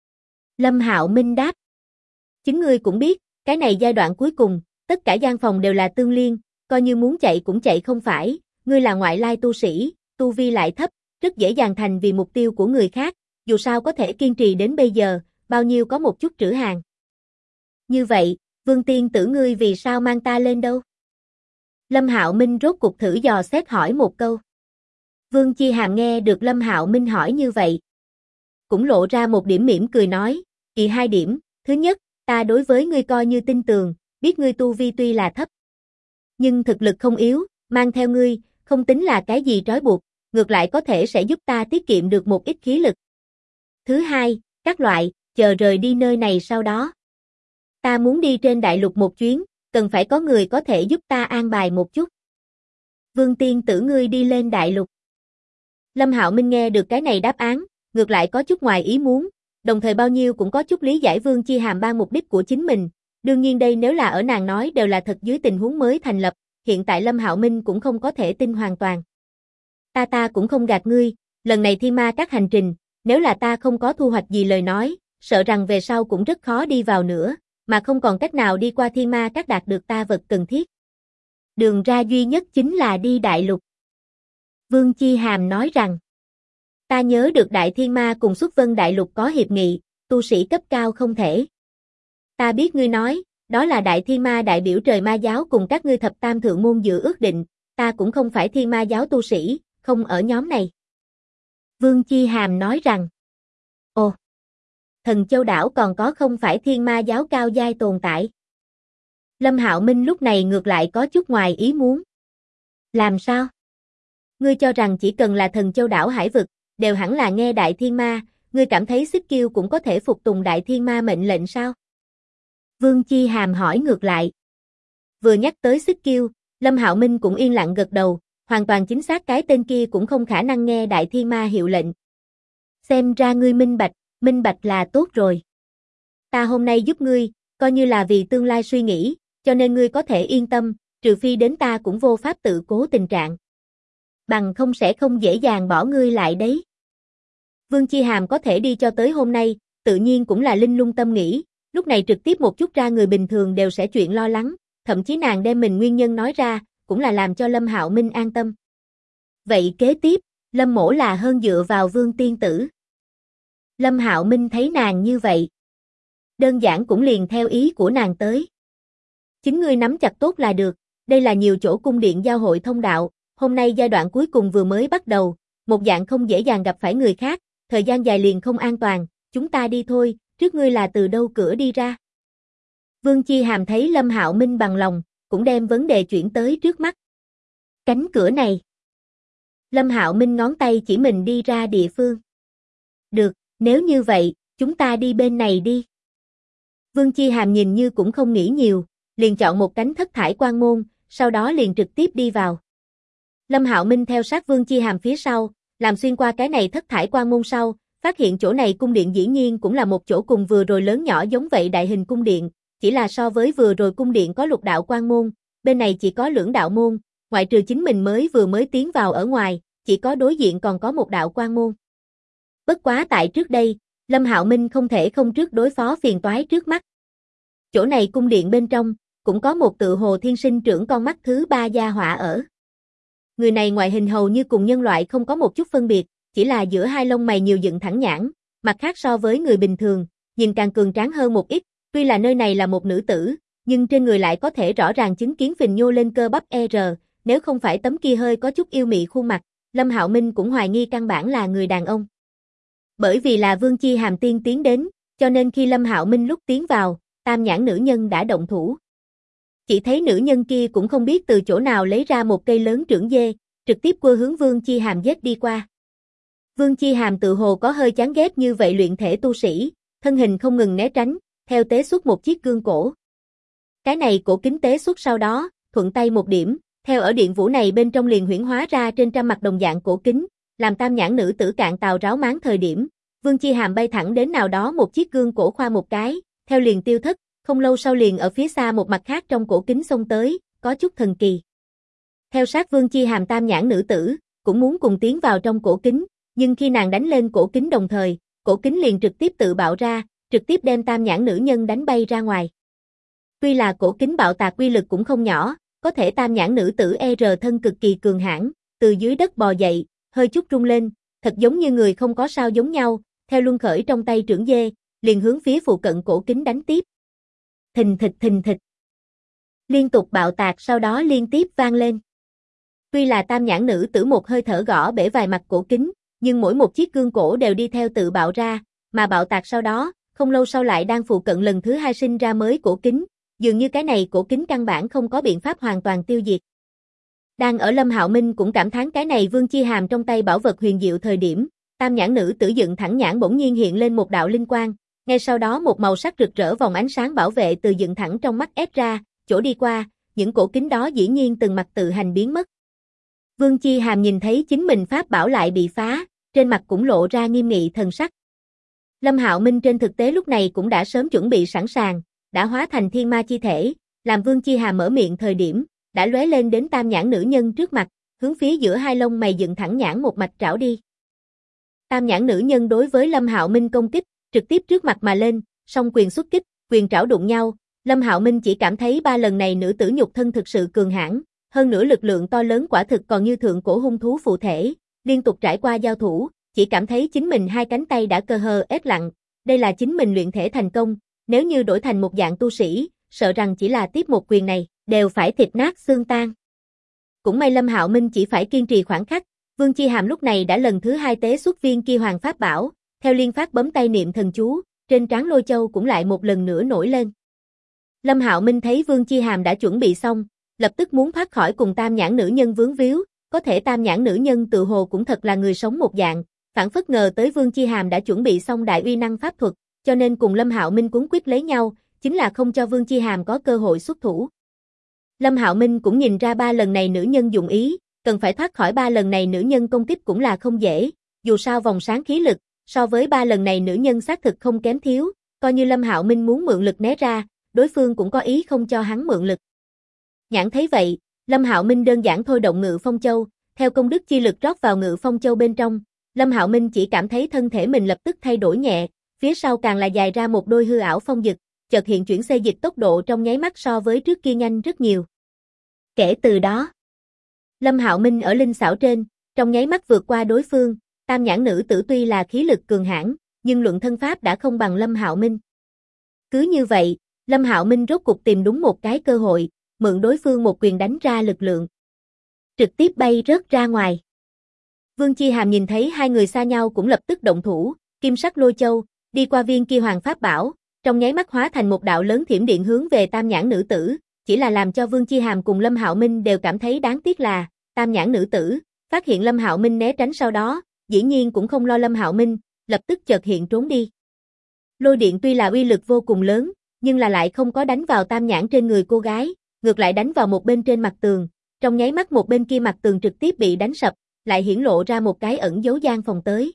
Lâm Hạo Minh đáp. Chính ngươi cũng biết, cái này giai đoạn cuối cùng, tất cả gian phòng đều là tương liên, coi như muốn chạy cũng chạy không phải, ngươi là ngoại lai tu sĩ, tu vi lại thấp, rất dễ dàng thành vì mục tiêu của người khác, dù sao có thể kiên trì đến bây giờ, bao nhiêu có một chút trữ hàng. Như vậy, Vương tiên tử ngươi vì sao mang ta lên đâu? Lâm Hạo Minh rốt cục thử dò xét hỏi một câu. Vương Chi Hàm nghe được Lâm Hạo Minh hỏi như vậy, cũng lộ ra một điểm mỉm cười nói, kỳ 2 điểm, thứ nhất, ta đối với ngươi coi như tin tường, biết ngươi tu vi tuy là thấp, nhưng thực lực không yếu, mang theo ngươi, không tính là cái gì trói buộc, ngược lại có thể sẽ giúp ta tiết kiệm được một ít khí lực. Thứ hai, các loại, chờ rời đi nơi này sau đó. Ta muốn đi trên đại lục một chuyến, cần phải có người có thể giúp ta an bài một chút. Vương tiên tử ngươi đi lên đại lục. Lâm Hạo Minh nghe được cái này đáp án, ngược lại có chút ngoài ý muốn, đồng thời bao nhiêu cũng có chút lý giải Vương Chi Hàm ban mục đích của chính mình. Đương nhiên đây nếu là ở nàng nói đều là thật dưới tình huống mới thành lập, hiện tại Lâm Hạo Minh cũng không có thể tin hoàn toàn. Ta cũng không gạt ngươi, lần này Thiên Ma các hành trình, nếu là ta không có thu hoạch gì lời nói, sợ rằng về sau cũng rất khó đi vào nữa, mà không còn cách nào đi qua Thiên Ma các đạt được ta vật cần thiết. Đường ra duy nhất chính là đi đại lục. Vương Chi Hàm nói rằng, ta nhớ được Đại Thiên Ma cùng Xuất Vân Đại Lục có hiệp nghị, tu sĩ cấp cao không thể. Ta biết ngươi nói, đó là Đại Thiên Ma đại biểu trời ma giáo cùng các ngươi thập tam thượng môn dự ước định, ta cũng không phải Thiên Ma giáo tu sĩ, không ở nhóm này. Vương Chi Hàm nói rằng, ồ, Thần Châu đảo còn có không phải Thiên Ma giáo cao giai tồn tại. Lâm Hạo Minh lúc này ngược lại có chút ngoài ý muốn. Làm sao? Ngươi cho rằng chỉ cần là thần châu đảo hải vực, đều hẳn là nghe Đại Thiên Ma, ngươi cảm thấy Xích Kiêu cũng có thể phục tùng Đại Thiên Ma mệnh lệnh sao? Vương Chi Hàm hỏi ngược lại. Vừa nhắc tới Xích Kiêu, Lâm Hạo Minh cũng yên lặng gật đầu, hoàn toàn chính xác cái tên kia cũng không khả năng nghe Đại Thiên Ma hiệu lệnh. Xem ra ngươi minh bạch là tốt rồi. Ta hôm nay giúp ngươi, coi như là vì tương lai suy nghĩ, cho nên ngươi có thể yên tâm, trừ phi đến ta cũng vô pháp tự cố tình trạng. Bằng không sẽ không dễ dàng bỏ ngươi lại đấy. Vương Chi Hàm có thể đi cho tới hôm nay, tự nhiên cũng là linh lung tâm nghĩ, lúc này trực tiếp một chút ra người bình thường đều sẽ chuyện lo lắng, thậm chí nàng đem mình nguyên nhân nói ra, cũng là làm cho Lâm Hạo Minh an tâm. Vậy kế tiếp, Lâm Mỗ là hơn dựa vào Vương Tiên Tử. Lâm Hạo Minh thấy nàng như vậy, đơn giản cũng liền theo ý của nàng tới. Chính ngươi nắm chặt tốt là được, đây là nhiều chỗ cung điện giao hội thông đạo, hôm nay giai đoạn cuối cùng vừa mới bắt đầu, một dạng không dễ dàng gặp phải người khác, thời gian dài liền không an toàn, chúng ta đi thôi, trước ngươi là từ đâu cửa đi ra. Vương Chi Hàm thấy Lâm Hạo Minh bằng lòng, cũng đem vấn đề chuyển tới trước mắt. Cánh cửa này. Lâm Hạo Minh ngón tay chỉ mình đi ra địa phương. Được, nếu như vậy, chúng ta đi bên này đi. Vương Chi Hàm nhìn như cũng không nghĩ nhiều, liền chọn một cánh thất thải quan môn, sau đó liền trực tiếp đi vào. Lâm Hạo Minh theo sát Vương Chi Hàm phía sau, làm xuyên qua cái này thất thải quan môn sau, phát hiện chỗ này cung điện dĩ nhiên cũng là một chỗ cùng vừa rồi lớn nhỏ giống vậy đại hình cung điện, chỉ là so với vừa rồi cung điện có lục đạo quan môn, bên này chỉ có lưỡng đạo môn, ngoại trừ chính mình mới tiến vào ở ngoài, chỉ có đối diện còn có một đạo quan môn. Bất quá tại trước đây, Lâm Hạo Minh không thể không trước đối phó phiền toái trước mắt. Chỗ này cung điện bên trong, cũng có một tự hồ thiên sinh trưởng con mắt thứ ba gia hỏa ở. Người này ngoại hình hầu như cùng nhân loại không có một chút phân biệt, chỉ là giữa hai lông mày nhiều dựng thẳng nhãn, mặt khác so với người bình thường, nhìn càng cường tráng hơn một ít, tuy là nơi này là một nữ tử, nhưng trên người lại có thể rõ ràng chứng kiến phình nhô lên cơ bắp nếu không phải tấm kia hơi có chút yêu mị khuôn mặt, Lâm Hạo Minh cũng hoài nghi căn bản là người đàn ông. Bởi vì là Vương Chi Hàm tiên tiến đến, cho nên khi Lâm Hạo Minh lúc tiến vào, tam nhãn nữ nhân đã động thủ. Chỉ thấy nữ nhân kia cũng không biết từ chỗ nào lấy ra một cây lớn trưởng dê, trực tiếp cua hướng Vương Chi Hàm giết đi qua. Vương Chi Hàm tự hồ có hơi chán ghét như vậy luyện thể tu sĩ, thân hình không ngừng né tránh, theo tế xuất một chiếc gương cổ. Cái này cổ kính tế xuất sau đó, thuận tay một điểm, theo ở điện vũ này bên trong liền huyễn hóa ra trên trăm mặt đồng dạng cổ kính, làm tam nhãn nữ tử cạn tàu ráo máng thời điểm, Vương Chi Hàm bay thẳng đến nào đó một chiếc gương cổ khoa một cái, theo liền tiêu thất, không lâu sau liền ở phía xa một mặt khác trong cổ kính xông tới, có chút thần kỳ. Theo sát Vương Chi Hàm tam nhãn nữ tử, cũng muốn cùng tiến vào trong cổ kính, nhưng khi nàng đánh lên cổ kính đồng thời, cổ kính liền trực tiếp tự bạo ra, trực tiếp đem tam nhãn nữ nhân đánh bay ra ngoài. Tuy là cổ kính bạo tạc quy lực cũng không nhỏ, có thể tam nhãn nữ tử thân cực kỳ cường hãn, từ dưới đất bò dậy, hơi chút rung lên, thật giống như người không có sao giống nhau, theo luân khởi trong tay trưởng dê, liền hướng phía phụ cận cổ kính đánh tiếp. Thình thịch. Liên tục bạo tạc sau đó liên tiếp vang lên. Tuy là tam nhãn nữ tử một hơi thở gõ bể vài mặt cổ kính, nhưng mỗi một chiếc gương cổ đều đi theo tự bạo ra, mà bạo tạc sau đó, không lâu sau lại đang phụ cận lần thứ hai sinh ra mới cổ kính, dường như cái này cổ kính căn bản không có biện pháp hoàn toàn tiêu diệt. Đang ở Lâm Hạo Minh cũng cảm thán cái này Vương Chi Hàm trong tay bảo vật huyền diệu thời điểm, tam nhãn nữ tử dựng thẳng nhãn bỗng nhiên hiện lên một đạo linh quang, ngay sau đó một màu sắc rực rỡ vòng ánh sáng bảo vệ từ dựng thẳng trong mắt ép ra, chỗ đi qua, những cổ kính đó dĩ nhiên từng mặt tự hành biến mất. Vương Chi Hàm nhìn thấy chính mình pháp bảo lại bị phá, trên mặt cũng lộ ra nghiêm nghị thần sắc. Lâm Hạo Minh trên thực tế lúc này cũng đã sớm chuẩn bị sẵn sàng, đã hóa thành thiên ma chi thể, làm Vương Chi Hàm mở miệng thời điểm, đã lóe lên đến tam nhãn nữ nhân trước mặt, hướng phía giữa hai lông mày dựng thẳng nhãn một mạch trảo đi. Tam nhãn nữ nhân đối với Lâm Hạo Minh công kích, trực tiếp trước mặt mà lên, song quyền xuất kích, quyền trảo đụng nhau, Lâm Hạo Minh chỉ cảm thấy ba lần này nữ tử nhục thân thực sự cường hãn, hơn nữa lực lượng to lớn quả thực còn như thượng cổ hung thú phụ thể, liên tục trải qua giao thủ, chỉ cảm thấy chính mình hai cánh tay đã cơ hờ ết lặng, đây là chính mình luyện thể thành công, nếu như đổi thành một dạng tu sĩ, sợ rằng chỉ là tiếp một quyền này, đều phải thịt nát xương tan. Cũng may Lâm Hạo Minh chỉ phải kiên trì khoảng khắc, Vương Chi Hàm lúc này đã lần thứ hai tế xuất viên kia hoàng pháp bảo, theo liên phát bấm tay niệm thần chú, trên trán Lôi Châu cũng lại một lần nữa nổi lên. Lâm Hạo Minh thấy Vương Chi Hàm đã chuẩn bị xong, lập tức muốn thoát khỏi cùng tam nhãn nữ nhân vướng víu, có thể tam nhãn nữ nhân tự hồ cũng thật là người sống một dạng, phản phất ngờ tới Vương Chi Hàm đã chuẩn bị xong đại uy năng pháp thuật, cho nên cùng Lâm Hạo Minh cuốn quýt lấy nhau, chính là không cho Vương Chi Hàm có cơ hội xuất thủ. Lâm Hạo Minh cũng nhìn ra 3 lần này nữ nhân dụng ý, cần phải thoát khỏi 3 lần này nữ nhân công kích cũng là không dễ, dù sao vòng sáng khí lực, so với 3 lần này nữ nhân xác thực không kém thiếu, coi như Lâm Hạo Minh muốn mượn lực né ra, đối phương cũng có ý không cho hắn mượn lực. Nhãn thấy vậy, Lâm Hạo Minh đơn giản thôi động Ngự Phong Châu, theo công đức chi lực rót vào Ngự Phong Châu bên trong, Lâm Hạo Minh chỉ cảm thấy thân thể mình lập tức thay đổi nhẹ, phía sau càng là dài ra một đôi hư ảo phong dực, chợt hiện chuyển xê dịch tốc độ trong nháy mắt so với trước kia nhanh rất nhiều. Kể từ đó, Lâm Hạo Minh ở linh xảo trên, trong nháy mắt vượt qua đối phương, tam nhãn nữ tử tuy là khí lực cường hãn, nhưng luận thân pháp đã không bằng Lâm Hạo Minh. Cứ như vậy, Lâm Hạo Minh rốt cục tìm đúng một cái cơ hội, mượn đối phương một quyền đánh ra lực lượng, trực tiếp bay rớt ra ngoài. Vương Chi Hàm nhìn thấy hai người xa nhau cũng lập tức động thủ, kim sắc lôi châu, đi qua viên kia hoàng pháp bảo, trong nháy mắt hóa thành một đạo lớn thiểm điện hướng về tam nhãn nữ tử, chỉ là làm cho Vương Chi Hàm cùng Lâm Hạo Minh đều cảm thấy đáng tiếc là, tam nhãn nữ tử, phát hiện Lâm Hạo Minh né tránh sau đó, dĩ nhiên cũng không lo Lâm Hạo Minh, lập tức chợt hiện trốn đi. Lôi điện tuy là uy lực vô cùng lớn, nhưng là lại không có đánh vào tam nhãn trên người cô gái, ngược lại đánh vào một bên trên mặt tường, trong nháy mắt một bên kia mặt tường trực tiếp bị đánh sập, lại hiển lộ ra một cái ẩn giấu gian phòng tới.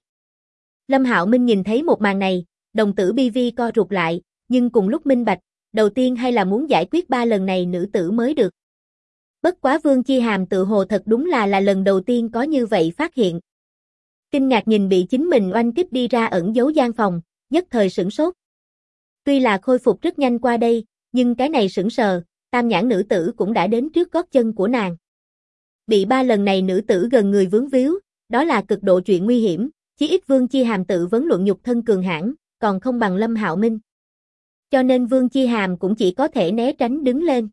Lâm Hạo Minh nhìn thấy một màn này, đồng tử bi vi co rụt lại, nhưng cùng lúc minh bạch, đầu tiên hay là muốn giải quyết 3 lần này nữ tử mới được. Bất quá Vương Chi Hàm tự hồ thật đúng là lần đầu tiên có như vậy phát hiện. Kinh ngạc nhìn bị chính mình oanh kích đi ra ẩn giấu gian phòng, nhất thời sửng sốt. Tuy là khôi phục rất nhanh qua đây, nhưng cái này sững sờ, tam nhãn nữ tử cũng đã đến trước gót chân của nàng. Bị 3 lần này nữ tử gần người vướng víu, đó là cực độ chuyện nguy hiểm, chí ít Vương Chi Hàm tự vấn luận nhục thân cường hãn, còn không bằng Lâm Hạo Minh. Cho nên Vương Chi Hàm cũng chỉ có thể né tránh đứng lên.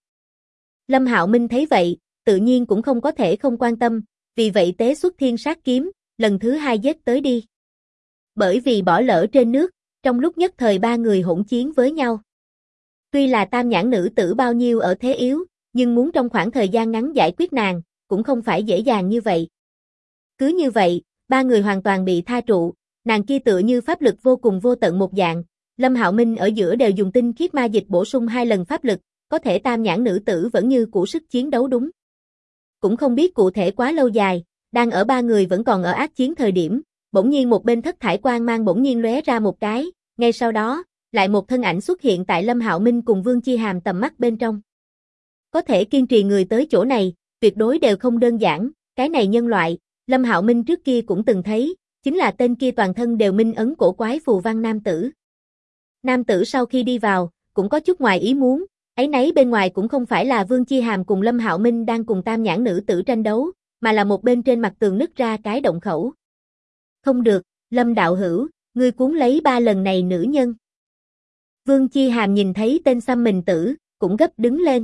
Lâm Hạo Minh thấy vậy, tự nhiên cũng không có thể không quan tâm, vì vậy tế xuất thiên sát kiếm, lần thứ 2 giết tới đi. Bởi vì bỏ lỡ trên nước, trong lúc nhất thời 3 người hỗn chiến với nhau. Tuy là tam nhãn nữ tử bao nhiêu ở thế yếu, nhưng muốn trong khoảng thời gian ngắn giải quyết nàng, cũng không phải dễ dàng như vậy. Cứ như vậy, 3 người hoàn toàn bị tha trụ, nàng kia tựa như pháp lực vô cùng vô tận một dạng, Lâm Hạo Minh ở giữa đều dùng tinh khiết ma dịch bổ sung 2 lần pháp lực, có thể tam nhãn nữ tử vẫn như cũ sức chiến đấu đúng. Cũng không biết cụ thể quá lâu dài, đang ở 3 người vẫn còn ở ác chiến thời điểm, bỗng nhiên một bên thất thải quang mang bỗng nhiên lóe ra một cái, ngay sau đó, lại một thân ảnh xuất hiện tại Lâm Hạo Minh cùng Vương Chi Hàm tầm mắt bên trong. Có thể kiên trì người tới chỗ này, tuyệt đối đều không đơn giản, cái này nhân loại, Lâm Hạo Minh trước kia cũng từng thấy, chính là tên kia toàn thân đều minh ấn cổ quái phù văn nam tử. Nam tử sau khi đi vào, cũng có chút ngoài ý muốn, ấy nấy bên ngoài cũng không phải là Vương Chi Hàm cùng Lâm Hạo Minh đang cùng tam nhãn nữ tử tranh đấu, mà là một bên trên mặt tường nứt ra cái động khẩu. Không được, Lâm đạo hữu, ngươi cuốn lấy 3 lần này nữ nhân. Vương Chi Hàm nhìn thấy tên xăm mình tử, cũng gấp đứng lên.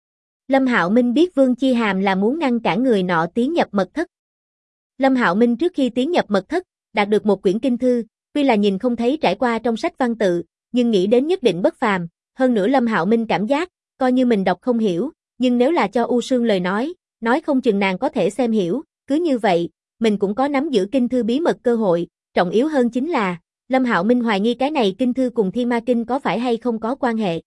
Lâm Hạo Minh biết Vương Chi Hàm là muốn ngăn cản người nọ tiến nhập mật thất. Lâm Hạo Minh trước khi tiến nhập mật thất, đạt được một quyển kinh thư, tuy là nhìn không thấy trải qua trong sách văn tự, nhưng nghĩ đến nhất định bất phàm, hơn nữa Lâm Hạo Minh cảm giác, coi như mình đọc không hiểu, nhưng nếu là cho U Sương lời nói không chừng nàng có thể xem hiểu, cứ như vậy, mình cũng có nắm giữ kinh thư bí mật cơ hội, trọng yếu hơn chính là, Lâm Hạo Minh hoài nghi cái này kinh thư cùng Thiên Ma Kinh có phải hay không có quan hệ.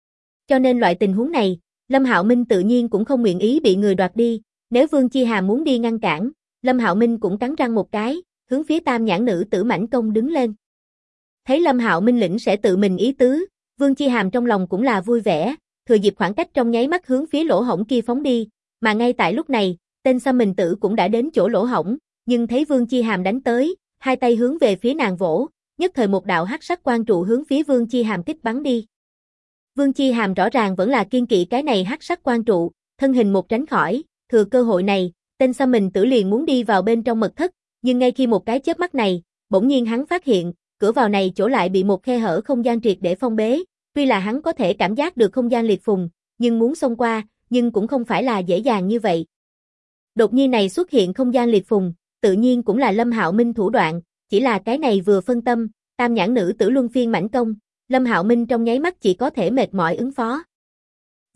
Cho nên loại tình huống này, Lâm Hạo Minh tự nhiên cũng không nguyện ý bị người đoạt đi, nếu Vương Chi Hàm muốn đi ngăn cản, Lâm Hạo Minh cũng cắn răng một cái, hướng phía tam nhãn nữ tử mãnh công đứng lên. Thấy Lâm Hạo Minh lĩnh sẽ tự mình ý tứ, Vương Chi Hàm trong lòng cũng là vui vẻ, thừa dịp khoảng cách trong nháy mắt hướng phía lỗ hổng kia phóng đi, mà ngay tại lúc này, tên xăm mình tử cũng đã đến chỗ lỗ hổng, nhưng thấy Vương Chi Hàm đánh tới, hai tay hướng về phía nàng vỗ, nhất thời một đạo hắc sắc quang trụ hướng phía Vương Chi Hàm kích bắn đi. Vương Chi Hàm rõ ràng vẫn là kiên kỵ cái này hắc sắc quang trụ, thân hình một tránh khỏi, thừa cơ hội này, tên xăm mình tử liền muốn đi vào bên trong mật thất, nhưng ngay khi một cái chớp mắt này, bỗng nhiên hắn phát hiện, cửa vào này chỗ lại bị một khe hở không gian triệt để phong bế, tuy là hắn có thể cảm giác được không gian liệt phùng, nhưng muốn xông qua, nhưng cũng không phải là dễ dàng như vậy. Đột nhiên này xuất hiện không gian liệt phùng, tự nhiên cũng là Lâm Hạo Minh thủ đoạn, chỉ là cái này vừa phân tâm, tam nhãn nữ tử luân phiên mãnh công, Lâm Hạo Minh trong nháy mắt chỉ có thể mệt mỏi ứng phó.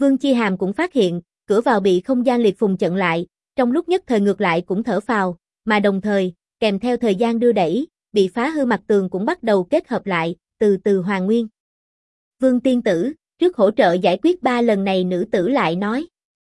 Vương Chi Hàm cũng phát hiện, cửa vào bị không gian liệt phùng chặn lại, trong lúc nhất thời ngược lại cũng thở phào, mà đồng thời, kèm theo thời gian đưa đẩy, bị phá hư mặt tường cũng bắt đầu kết hợp lại, từ từ hoàn nguyên. Vương tiên tử, trước hỗ trợ giải quyết 3 lần này nữ tử lại nói.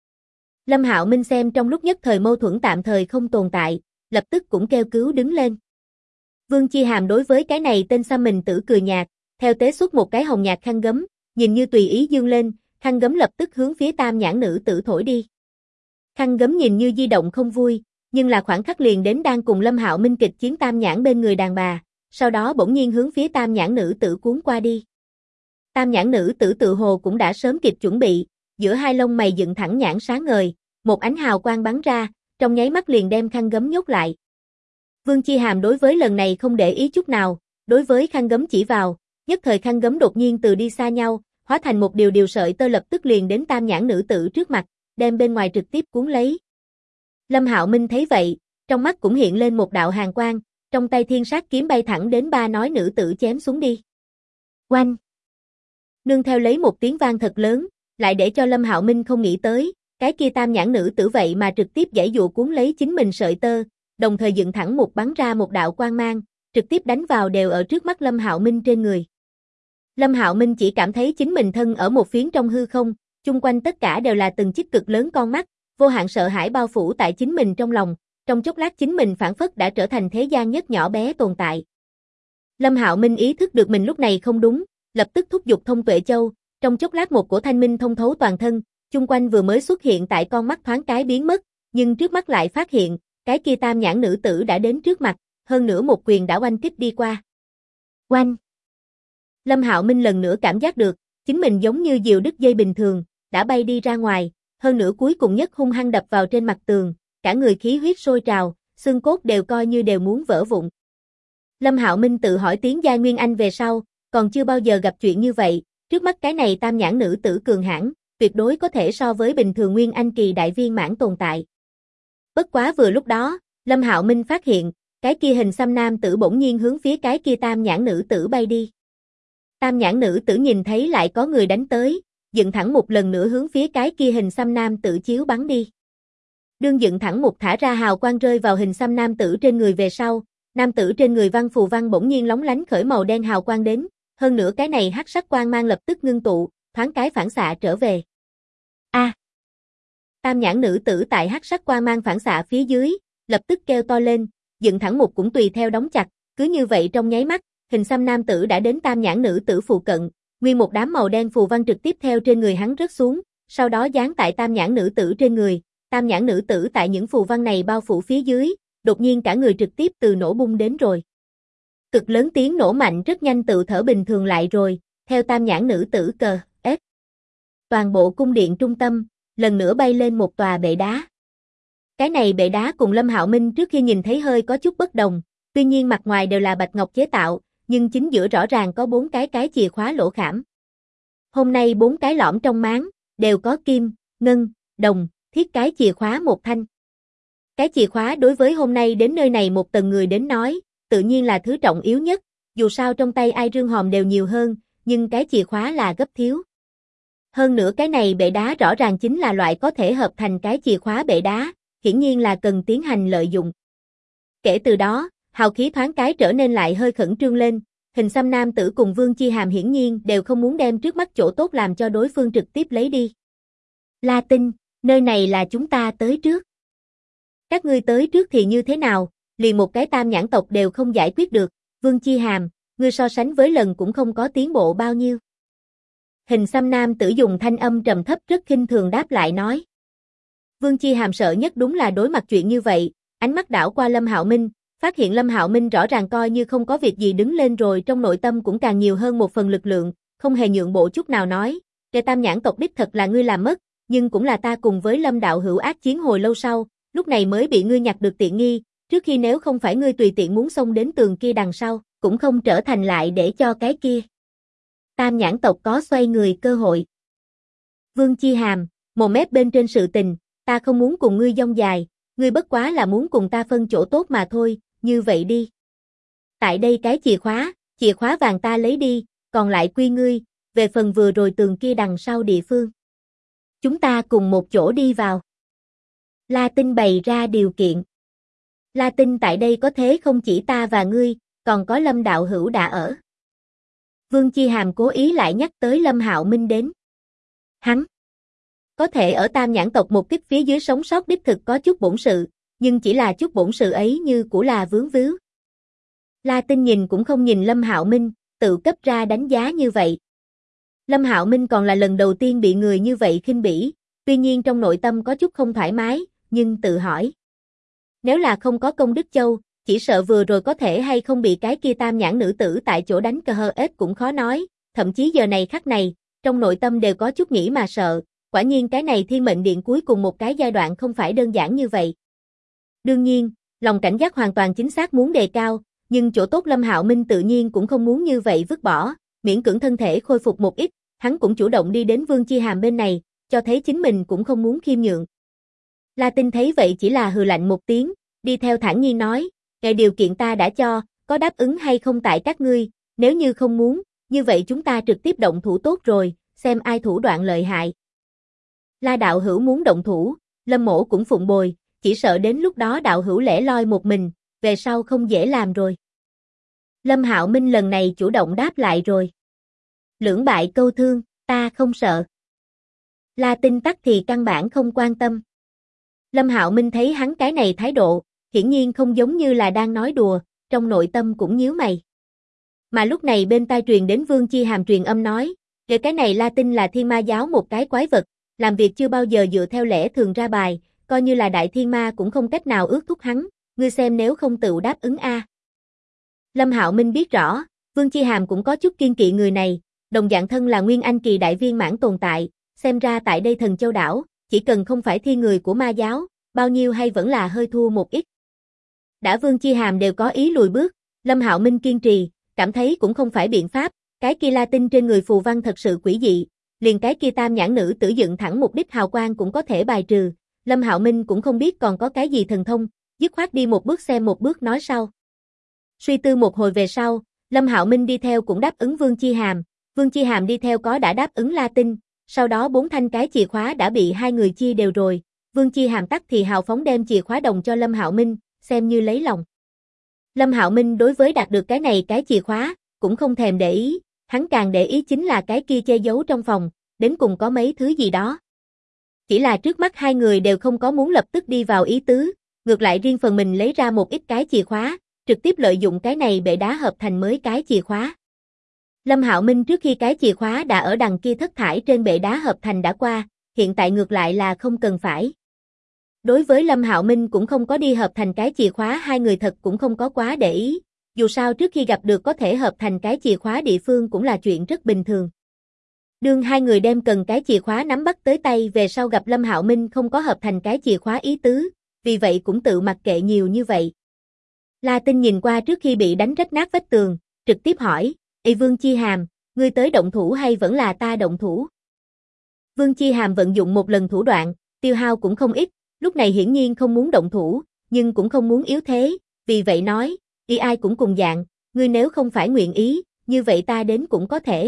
Lâm Hạo Minh xem trong lúc nhất thời mâu thuẫn tạm thời không tồn tại, lập tức cũng kêu cứu đứng lên. Vương Chi Hàm đối với cái này tên xăm mình tử cười nhạt, theo tế xuất một cái hồng nhạt khăn gấm, nhìn như tùy ý dương lên, khăn gấm lập tức hướng phía tam nhãn nữ tử thổi đi. Khăn gấm nhìn như di động không vui, nhưng là khoảng khắc liền đến đang cùng Lâm Hạo Minh kịch chiến tam nhãn bên người đàn bà, sau đó bỗng nhiên hướng phía tam nhãn nữ tử cuốn qua đi. Tam nhãn nữ tử tự hồ cũng đã sớm kịp chuẩn bị, giữa hai lông mày dựng thẳng nhãn sáng ngời, một ánh hào quang bắn ra, trong nháy mắt liền đem khăn gấm nhốt lại. Vương Chi Hàm đối với lần này không để ý chút nào, đối với khăn gấm chỉ vào, nhất thời khăn gấm đột nhiên từ đi xa nhau, hóa thành một điều sợi tơ lập tức liền đến tam nhãn nữ tử trước mặt, đem bên ngoài trực tiếp cuốn lấy. Lâm Hạo Minh thấy vậy, trong mắt cũng hiện lên một đạo hàn quang, trong tay thiên sát kiếm bay thẳng đến ba nói nữ tử chém xuống đi. Oanh! Nương theo lấy một tiếng vang thật lớn, lại để cho Lâm Hạo Minh không nghĩ tới, cái kia tam nhãn nữ tử vậy mà trực tiếp giãy dụa cuốn lấy chính mình sợi tơ, đồng thời dựng thẳng một bắn ra một đạo quang mang, trực tiếp đánh vào đều ở trước mắt Lâm Hạo Minh trên người. Lâm Hạo Minh chỉ cảm thấy chính mình thân ở một phiến trong hư không, chung quanh tất cả đều là từng chiếc cực lớn con mắt, vô hạn sợ hãi bao phủ tại chính mình trong lòng, trong chốc lát chính mình phảng phất đã trở thành thế gian nhất nhỏ bé tồn tại. Lâm Hạo Minh ý thức được mình lúc này không đúng, lập tức thúc giục Thông Tuệ Châu, trong chốc lát một cổ thanh minh thông thấu toàn thân, chung quanh vừa mới xuất hiện tại con mắt thoáng cái biến mất, nhưng trước mắt lại phát hiện, cái kia tam nhãn nữ tử đã đến trước mặt, hơn nữa một quyền đã oanh kích đi qua. Oanh! Lâm Hạo Minh lần nữa cảm giác được, chính mình giống như diều đứt dây bình thường, đã bay đi ra ngoài, hơn nữa cuối cùng nhất hung hăng đập vào trên mặt tường, cả người khí huyết sôi trào, xương cốt đều coi như đều muốn vỡ vụn. Lâm Hạo Minh tự hỏi tiếng giai Nguyên Anh về sau, còn chưa bao giờ gặp chuyện như vậy, trước mắt cái này tam nhãn nữ tử cường hãn, tuyệt đối có thể so với bình thường Nguyên Anh kỳ đại viên mãn tồn tại. Bất quá vừa lúc đó, Lâm Hạo Minh phát hiện, cái kia hình xăm nam tử bỗng nhiên hướng phía cái kia tam nhãn nữ tử bay đi. Tam nhãn nữ tử nhìn thấy lại có người đánh tới, dựng thẳng một lần nữa hướng phía cái kia hình xăm nam tử chiếu bắn đi. Đương dựng thẳng một thả ra hào quang rơi vào hình xăm nam tử trên người về sau, nam tử trên người văn phù văn bỗng nhiên lóng lánh khởi màu đen hào quang đến, hơn nữa cái này hắc sắc quang mang lập tức ngưng tụ, thoáng cái phản xạ trở về. A! Tam nhãn nữ tử tại hắc sắc quang mang phản xạ phía dưới, lập tức kêu to lên, dựng thẳng một cũng tùy theo đóng chặt, cứ như vậy trong nháy mắt, hình xăm nam tử đã đến tam nhãn nữ tử phụ cận, nguyên một đám màu đen phù văn trực tiếp theo trên người hắn rớt xuống, sau đó dán tại tam nhãn nữ tử trên người, tam nhãn nữ tử tại những phù văn này bao phủ phía dưới, đột nhiên cả người trực tiếp từ nổ bung đến rồi. Cực lớn tiếng nổ mạnh rất nhanh tự thở bình thường lại rồi, theo tam nhãn nữ tử cờ, ép. Toàn bộ cung điện trung tâm, lần nữa bay lên một tòa bệ đá. Cái này bệ đá cùng Lâm Hạo Minh trước khi nhìn thấy hơi có chút bất đồng, tuy nhiên mặt ngoài đều là bạch ngọc chế tạo, nhưng chính giữa rõ ràng có 4 cái chìa khóa lỗ khảm. Hôm nay 4 cái lõm trong máng, đều có kim, ngân, đồng, thiết cái chìa khóa một thanh. Cái chìa khóa đối với hôm nay đến nơi này một tầng người đến nói, tự nhiên là thứ trọng yếu nhất, dù sao trong tay ai rương hòm đều nhiều hơn, nhưng cái chìa khóa là gấp thiếu. Hơn nữa cái này bệ đá rõ ràng chính là loại có thể hợp thành cái chìa khóa bệ đá, hiển nhiên là cần tiến hành lợi dụng. Kể từ đó, hào khí thoáng cái trở nên lại hơi khẩn trương lên, hình xăm nam tử cùng Vương Chi Hàm hiển nhiên đều không muốn đem trước mắt chỗ tốt làm cho đối phương trực tiếp lấy đi. La Tinh, nơi này là chúng ta tới trước. Các ngươi tới trước thì như thế nào, liền một cái tam nhãn tộc đều không giải quyết được, Vương Chi Hàm, ngươi so sánh với lần cũng không có tiến bộ bao nhiêu. Hình xăm nam tử dùng thanh âm trầm thấp rất khinh thường đáp lại nói. Vương Chi Hàm sợ nhất đúng là đối mặt chuyện như vậy, ánh mắt đảo qua Lâm Hạo Minh, phát hiện Lâm Hạo Minh rõ ràng coi như không có việc gì đứng lên rồi trong nội tâm cũng càng nhiều hơn một phần lực lượng, không hề nhượng bộ chút nào nói, cái tam nhãn tộc đích thật là ngươi làm mất, nhưng cũng là ta cùng với Lâm đạo hữu ác chiến hồi lâu sau, lúc này mới bị ngươi nhặt được tiện nghi, trước khi nếu không phải ngươi tùy tiện muốn xông đến tường kia đằng sau, cũng không trở thành lại để cho cái kia. Tam nhãn tộc có xoay người cơ hội. Vương Chi Hàm, mồm mép bên trên sự tình, ta không muốn cùng ngươi dông dài, ngươi bất quá là muốn cùng ta phân chỗ tốt mà thôi, như vậy đi. Tại đây cái chìa khóa vàng ta lấy đi, còn lại quy ngươi, về phần vừa rồi tường kia đằng sau địa phương. Chúng ta cùng một chỗ đi vào. La Tinh bày ra điều kiện. La Tinh tại đây có thế không chỉ ta và ngươi, còn có Lâm đạo hữu đã ở. Vương Chi Hàm cố ý lại nhắc tới Lâm Hạo Minh đến. Hắn có thể ở Tam Nhãn tộc một kích phía dưới sống sót đích thực có chút bổn sự, nhưng chỉ là chút bổn sự ấy như cũng là vướng víu. La Tinh nhìn cũng không nhìn Lâm Hạo Minh, tự cấp ra đánh giá như vậy. Lâm Hạo Minh còn là lần đầu tiên bị người như vậy khinh bỉ, tuy nhiên trong nội tâm có chút không thoải mái, nhưng tự hỏi. Nếu là không có công đức châu, chỉ sợ vừa rồi có thể hay không bị cái kia Tam Nhãn nữ tử tại chỗ đánh cờ hờ ết cũng khó nói, thậm chí giờ này khắc này, trong nội tâm đều có chút nghĩ mà sợ, quả nhiên cái này Thiên Mệnh Điện cuối cùng một cái giai đoạn không phải đơn giản như vậy. Đương nhiên, lòng cảnh giác hoàn toàn chính xác muốn đề cao, nhưng chỗ tốt Lâm Hạo Minh tự nhiên cũng không muốn như vậy vứt bỏ, miễn cưỡng thân thể khôi phục một ít, hắn cũng chủ động đi đến Vương Chi Hàm bên này, cho thấy chính mình cũng không muốn khiêm nhượng. La Tinh thấy vậy chỉ là hừ lạnh một tiếng, đi theo thản nhiên nói, "Nghe điều kiện ta đã cho, có đáp ứng hay không tại các ngươi, nếu như không muốn, như vậy chúng ta trực tiếp động thủ tốt rồi, xem ai thủ đoạn lợi hại." La đạo hữu muốn động thủ, Lâm mỗ cũng phụng bồi, chỉ sợ đến lúc đó đạo hữu lẻ loi một mình, về sau không dễ làm rồi. Lâm Hạo Minh lần này chủ động đáp lại rồi. Lưỡng bại câu thương, ta không sợ. La Tinh tắc thì căn bản không quan tâm. Lâm Hạo Minh thấy hắn cái này thái độ, hiển nhiên không giống như là đang nói đùa, trong nội tâm cũng nhíu mày. Mà lúc này bên tai truyền đến Vương Chi Hàm truyền âm nói, "Về cái này La Tinh là thiên ma giáo một cái quái vật, làm việc chưa bao giờ dựa theo lẽ thường ra bài, coi như là đại thiên ma cũng không cách nào ước thúc hắn, ngươi xem nếu không tự đáp ứng a." Lâm Hạo Minh biết rõ, Vương Chi Hàm cũng có chút kiên kỵ người này, đồng dạng thân là Nguyên Anh kỳ đại viên mãn tồn tại, xem ra tại đây Thần Châu đảo, chỉ cần không phải thiên người của ma giáo, bao nhiêu hay vẫn là hơi thua một ít. Đã Vương Chi Hàm đều có ý lùi bước, Lâm Hạo Minh kiên trì, cảm thấy cũng không phải biện pháp, cái kia La Tinh trên người phù văn thật sự quỷ dị, liền cái kia Tam Nhãn nữ tử dựng thẳng mục đích hào quang cũng có thể bài trừ, Lâm Hạo Minh cũng không biết còn có cái gì thần thông, dứt khoát đi một bước xem một bước nói sau. Suy tư một hồi về sau, Lâm Hạo Minh đi theo cũng đáp ứng Vương Chi Hàm, Vương Chi Hàm đi theo có đã đáp ứng La Tinh, sau đó 4 thanh cái chìa khóa đã bị hai người chia đều rồi, Vương Chi Hàm tắc thì hào phóng đem chìa khóa đồng cho Lâm Hạo Minh, xem như lấy lòng. Lâm Hạo Minh đối với đạt được cái này cái chìa khóa, cũng không thèm để ý, hắn càng để ý chính là cái kia che giấu trong phòng, đến cùng có mấy thứ gì đó. Chỉ là trước mắt hai người đều không có muốn lập tức đi vào ý tứ, ngược lại riêng phần mình lấy ra một ít cái chìa khóa, trực tiếp lợi dụng cái này bệ đá hợp thành mới cái chìa khóa. Lâm Hạo Minh trước khi cái chìa khóa đã ở đằng kia thất thải trên bệ đá hợp thành đã qua, hiện tại ngược lại là không cần phải. Đối với Lâm Hạo Minh cũng không có đi hợp thành cái chìa khóa, hai người thật cũng không có quá để ý, dù sao trước khi gặp được có thể hợp thành cái chìa khóa địa phương cũng là chuyện rất bình thường. Đương hai người đem cần cái chìa khóa nắm bắt tới tay về sau gặp Lâm Hạo Minh không có hợp thành cái chìa khóa ý tứ, vì vậy cũng tự mặc kệ nhiều như vậy. La Tinh nhìn qua trước khi bị đánh rách nát vách tường, trực tiếp hỏi, "Ê Vương Chi Hàm, ngươi tới động thủ hay vẫn là ta động thủ?" Vương Chi Hàm vận dụng một lần thủ đoạn, tiêu hao cũng không ít, lúc này hiển nhiên không muốn động thủ, nhưng cũng không muốn yếu thế, vì vậy nói, "Y ai cũng cùng dạng, ngươi nếu không phải nguyện ý, như vậy ta đến cũng có thể."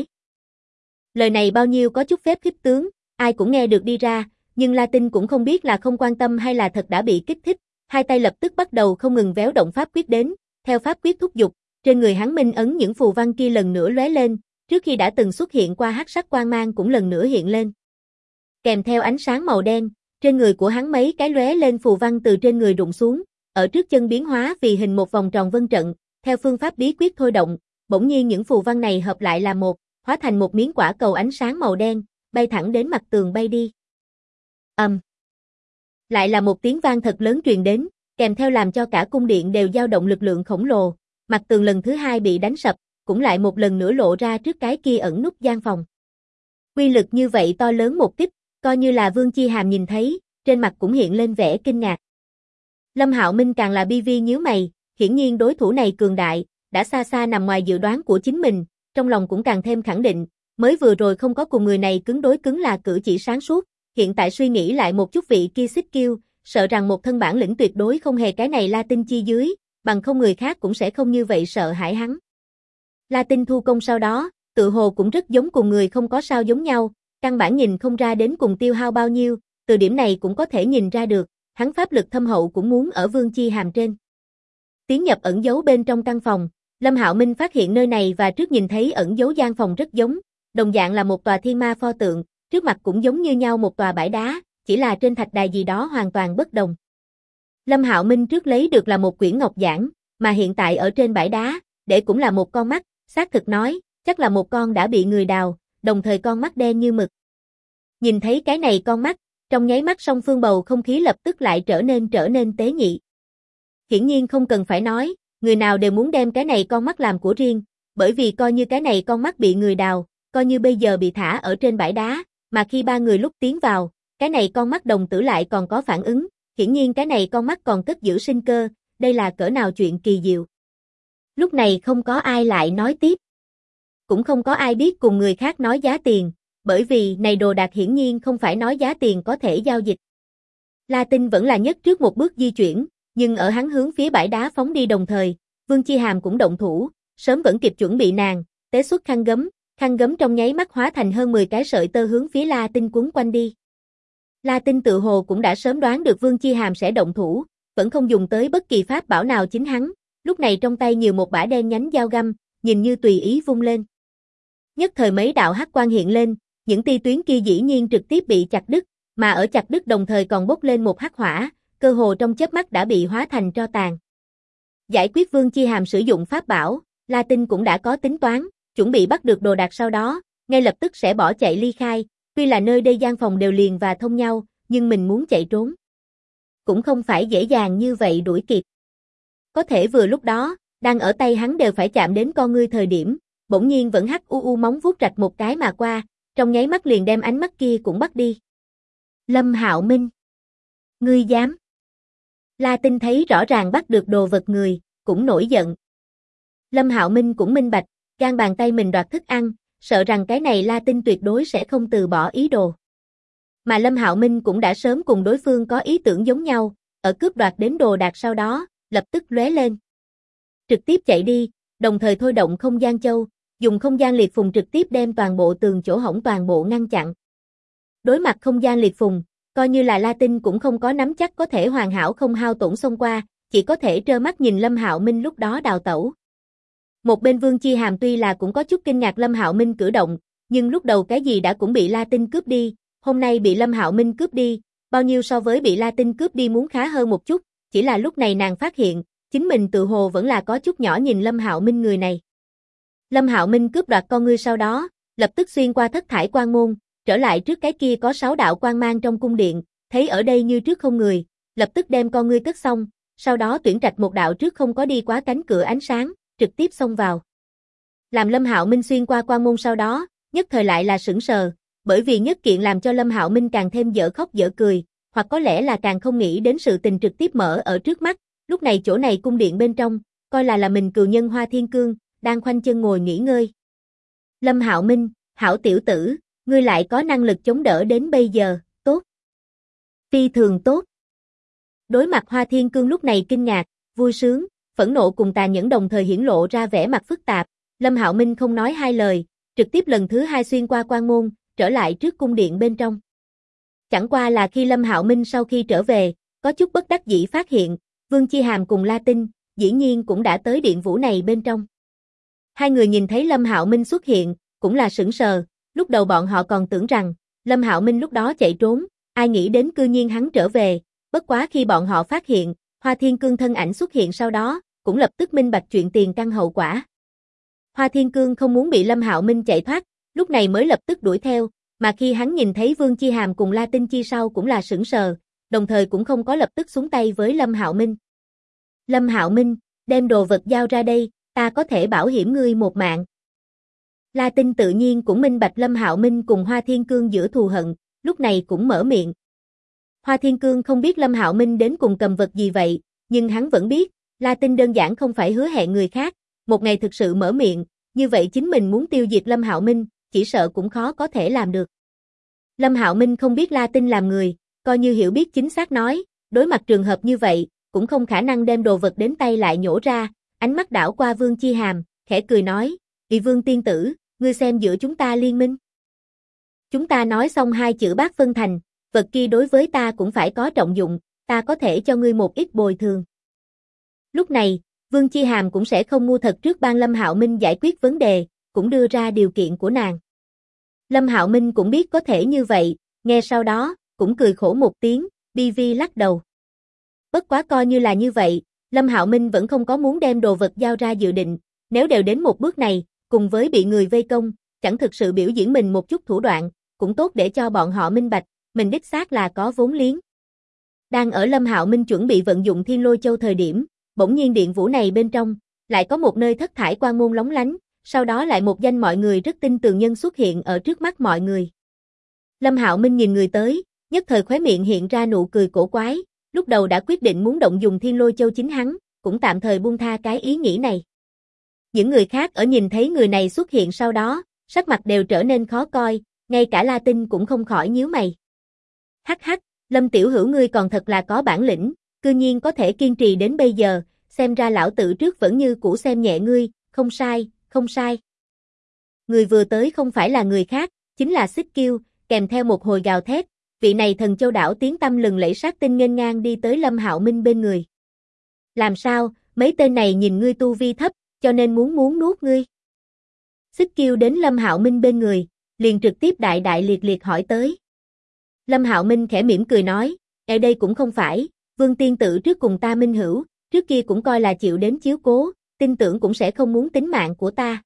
Lời này bao nhiêu có chút phép khích tướng, ai cũng nghe được đi ra, nhưng La Tinh cũng không biết là không quan tâm hay là thật đã bị kích thích, hai tay lập tức bắt đầu không ngừng véo động pháp quyết đến, theo pháp quyết thúc giục, trên người hắn minh ấn những phù văn kia lần nữa lóe lên, trước khi đã từng xuất hiện qua hắc sắc quang mang cũng lần nữa hiện lên. Kèm theo ánh sáng màu đen, trên người của hắn mấy cái lóe lên phù văn từ trên người rụng xuống, ở trước chân biến hóa vì hình một vòng tròn vân trận, theo phương pháp bí quyết thôi động, bỗng nhiên những phù văn này hợp lại là một, hóa thành một miếng quả cầu ánh sáng màu đen, bay thẳng đến mặt tường bay đi. Lại là một tiếng vang thật lớn truyền đến, kèm theo làm cho cả cung điện đều dao động lực lượng khổng lồ, mặt tường lần thứ hai bị đánh sập, cũng lại một lần nữa lộ ra trước cái kia ẩn núp gian phòng. Quy lực như vậy to lớn một kích, coi như là Vương Chi Hàm nhìn thấy, trên mặt cũng hiện lên vẻ kinh ngạc. Lâm Hạo Minh càng là bi vi nhíu mày, hiển nhiên đối thủ này cường đại, đã xa xa nằm ngoài dự đoán của chính mình, trong lòng cũng càng thêm khẳng định, mới vừa rồi không có cùng người này cứng đối cứng là cử chỉ sáng suốt, hiện tại suy nghĩ lại một chút vị kia xích kiêu, sợ rằng một thân bản lĩnh tuyệt đối không hề cái này La Tinh chi dưới, bằng không người khác cũng sẽ không như vậy sợ hãi hắn. La Tinh thu công sau đó, tự hồ cũng rất giống cùng người không có sao giống nhau, căn bản nhìn không ra đến cùng tiêu hao bao nhiêu, từ điểm này cũng có thể nhìn ra được, hắn pháp lực thâm hậu cũng muốn ở Vương Chi Hàm trên. Tiến nhập ẩn giấu bên trong căn phòng, Lâm Hạo Minh phát hiện nơi này và trước nhìn thấy ẩn giấu gian phòng rất giống, đồng dạng là một tòa thiên ma pho tượng, trước mặt cũng giống như nhau một tòa bãi đá, chỉ là trên thạch đài gì đó hoàn toàn bất đồng. Lâm Hạo Minh trước lấy được là một quyển ngọc giản, mà hiện tại ở trên bãi đá, để cũng là một con mắt, xác thực nói, chắc là một con đã bị người đào, đồng thời con mắt đen như mực. Nhìn thấy cái này con mắt, trong nháy mắt song phương bầu không khí lập tức lại trở nên tế nhị. Hiển nhiên không cần phải nói, người nào đều muốn đem cái này con mắt làm của riêng, bởi vì coi như cái này con mắt bị người đào, coi như bây giờ bị thả ở trên bãi đá, mà khi ba người lúc tiến vào, cái này con mắt đồng tử lại còn có phản ứng, hiển nhiên cái này con mắt còn cất giữ sinh cơ, đây là cỡ nào chuyện kỳ diệu. Lúc này không có ai lại nói tiếp. Cũng không có ai biết cùng người khác nói giá tiền, bởi vì này đồ đạc hiển nhiên không phải nói giá tiền có thể giao dịch. La Tinh vẫn là nhất trước một bước di chuyển, nhưng ở hắn hướng phía bãi đá phóng đi đồng thời, Vương Chi Hàm cũng động thủ, sớm vẫn kịp chuẩn bị nàng, tế xuất khăn gấm trong nháy mắt hóa thành hơn 10 cái sợi tơ hướng phía La Tinh quấn quanh đi. La Tinh tự hồ cũng đã sớm đoán được Vương Chi Hàm sẽ động thủ, vẫn không dùng tới bất kỳ pháp bảo nào chính hắn, lúc này trong tay nhiều một bả đen nhánh dao găm, nhìn như tùy ý vung lên. Nhất thời mấy đạo hắc quang hiện lên, những tia tuyến kia dĩ nhiên trực tiếp bị chặt đứt, mà ở chặt đứt đồng thời còn bốc lên một hắc hỏa, cơ hồ trong chớp mắt đã bị hóa thành tro tàn. Giải quyết Vương Chi Hàm sử dụng pháp bảo, La Tinh cũng đã có tính toán, chuẩn bị bắt được đồ đạc sau đó, ngay lập tức sẽ bỏ chạy ly khai, tuy là nơi đây gian phòng đều liền và thông nhau, nhưng mình muốn chạy trốn. Cũng không phải dễ dàng như vậy đuổi kịp. Có thể vừa lúc đó, đang ở tay hắn đều phải chạm đến con ngươi thời điểm, bỗng nhiên vẫn hắc u móng vuốt rạch một cái mà qua, trong nháy mắt liền đem ánh mắt kia cũng bắt đi. Lâm Hạo Minh. Ngươi dám. La Tinh thấy rõ ràng bắt được đồ vật người, cũng nổi giận. Lâm Hạo Minh cũng minh bạch, gan bàn tay mình đoạt thức ăn, sợ rằng cái này La Tinh tuyệt đối sẽ không từ bỏ ý đồ. Mà Lâm Hạo Minh cũng đã sớm cùng đối phương có ý tưởng giống nhau, ở cướp đoạt đến đồ đạc sau đó, lập tức lóe lên. Trực tiếp chạy đi, đồng thời thôi động không gian châu, dùng không gian liệt phùng trực tiếp đem toàn bộ tường chỗ hổng toàn bộ ngăn chặn. Đối mặt không gian liệt phùng, coi như là La Tinh cũng không có nắm chắc có thể hoàn hảo không hao tổn xông qua, chỉ có thể trơ mắt nhìn Lâm Hạo Minh lúc đó đào tẩu. Một bên Vương Chi Hàm tuy là cũng có chút kinh ngạc Lâm Hạo Minh cử động, nhưng lúc đầu cái gì đã cũng bị La Tinh cướp đi, hôm nay bị Lâm Hạo Minh cướp đi, bao nhiêu so với bị La Tinh cướp đi muốn khá hơn một chút, chỉ là lúc này nàng phát hiện, chính mình tự hồ vẫn là có chút nhỏ nhìn Lâm Hạo Minh người này. Lâm Hạo Minh cướp đoạt con ngươi sau đó, lập tức xuyên qua thất thải quang môn, trở lại trước cái kia có 6 đạo quang mang trong cung điện, thấy ở đây như trước không người, lập tức đem con ngươi cất xong, sau đó tuyển trạch một đạo trước không có đi quá cánh cửa ánh sáng, trực tiếp xông vào. Làm Lâm Hạo Minh xuyên qua quang môn sau đó, nhất thời lại là sững sờ, bởi vì nhất kiện làm cho Lâm Hạo Minh càng thêm dở khóc dở cười, hoặc có lẽ là càng không nghĩ đến sự tình trực tiếp mở ở trước mắt, lúc này chỗ này cung điện bên trong, coi là mình cừu nhân Hoa Thiên Cương, đang khoanh chân ngồi nghỉ ngơi. Lâm Hạo Minh, hảo tiểu tử, ngươi lại có năng lực chống đỡ đến bây giờ, tốt. Phi thường tốt. Đối mặt Hoa Thiên Cương lúc này kinh ngạc, vui sướng, phẫn nộ cùng tàn nhẫn đồng thời hiển lộ ra vẻ mặt phức tạp, Lâm Hạo Minh không nói hai lời, trực tiếp lần thứ hai xuyên qua quan môn, trở lại trước cung điện bên trong. Chẳng qua là khi Lâm Hạo Minh sau khi trở về, có chút bất đắc dĩ phát hiện, Vương Chi Hàm cùng La Tinh, dĩ nhiên cũng đã tới điện vũ này bên trong. Hai người nhìn thấy Lâm Hạo Minh xuất hiện, cũng là sững sờ, lúc đầu bọn họ còn tưởng rằng, Lâm Hạo Minh lúc đó chạy trốn, ai nghĩ đến cư nhiên hắn trở về, bất quá khi bọn họ phát hiện, Hoa Thiên Cương thân ảnh xuất hiện sau đó, cũng lập tức minh bạch chuyện tiền căn hậu quả. Hoa Thiên Cương không muốn bị Lâm Hạo Minh chạy thoát, lúc này mới lập tức đuổi theo, mà khi hắn nhìn thấy Vương Chi Hàm cùng La Tinh chi sau cũng là sững sờ, đồng thời cũng không có lập tức xuống tay với Lâm Hạo Minh. Lâm Hạo Minh, đem đồ vật giao ra đây, ta có thể bảo hiểm ngươi một mạng. La Tinh tự nhiên cũng minh bạch Lâm Hạo Minh cùng Hoa Thiên Cương giữa thù hận, lúc này cũng mở miệng. Hoa Thiên Cương không biết Lâm Hạo Minh đến cùng cầm vật gì vậy, nhưng hắn vẫn biết, La Tinh đơn giản không phải hứa hẹn người khác, một ngày thực sự mở miệng, như vậy chính mình muốn tiêu diệt Lâm Hạo Minh, chỉ sợ cũng khó có thể làm được. Lâm Hạo Minh không biết La Tinh làm người, coi như hiểu biết chính xác nói, đối mặt trường hợp như vậy, cũng không khả năng đem đồ vật đến tay lại nhổ ra, ánh mắt đảo qua Vương Chi Hàm, khẽ cười nói, "Vị Vương tiên tử, ngươi xem giữa chúng ta liên minh." Chúng ta nói xong hai chữ bát phân thành, vật kia đối với ta cũng phải có trọng dụng, ta có thể cho ngươi một ít bồi thường. Lúc này, Vương Chi Hàm cũng sẽ không ngu thật trước ban Lâm Hạo Minh giải quyết vấn đề, cũng đưa ra điều kiện của nàng. Lâm Hạo Minh cũng biết có thể như vậy, nghe sau đó, cũng cười khổ một tiếng, bi vi lắc đầu. Bất quá coi như là như vậy, Lâm Hạo Minh vẫn không có muốn đem đồ vật giao ra dự định, nếu đều đến một bước này, cùng với bị người vây công, chẳng thực sự biểu diễn mình một chút thủ đoạn, cũng tốt để cho bọn họ minh bạch, mình đích xác là có vốn liếng. Đang ở Lâm Hạo Minh chuẩn bị vận dụng Thiên Lôi Châu thời điểm, bỗng nhiên điện vũ này bên trong, lại có một nơi thất thải quang môn lóng lánh, sau đó lại một danh mọi người rất tin tưởng nhân xuất hiện ở trước mắt mọi người. Lâm Hạo Minh nhìn người tới, nhất thời khóe miệng hiện ra nụ cười cổ quái, lúc đầu đã quyết định muốn động dùng Thiên Lôi Châu chính hắn, cũng tạm thời buông tha cái ý nghĩ này. Những người khác ở nhìn thấy người này xuất hiện sau đó, sắc mặt đều trở nên khó coi, ngay cả La Tinh cũng không khỏi nhíu mày. Hắc hắc, Lâm tiểu hữu ngươi còn thật là có bản lĩnh, cư nhiên có thể kiên trì đến bây giờ, xem ra lão tử trước vẫn như cũ xem nhẹ ngươi, không sai, không sai. Người vừa tới không phải là người khác, chính là Xích Kiêu, kèm theo một hồi gào thét, vị này thần châu đảo tiếng tăm lừng lẫy sát tinh nghênh ngang đi tới Lâm Hạo Minh bên người. Làm sao, mấy tên này nhìn ngươi tu vi thấp, cho nên muốn nuốt ngươi. Xích Kiêu đến Lâm Hạo Minh bên người, liền trực tiếp đại liệt liệt hỏi tới. Lâm Hạo Minh khẽ mỉm cười nói, ở đây cũng không phải, Vương tiên tử trước cùng ta minh hữu, trước kia cũng coi là chịu đến chiếu cố, tin tưởng cũng sẽ không muốn tính mạng của ta.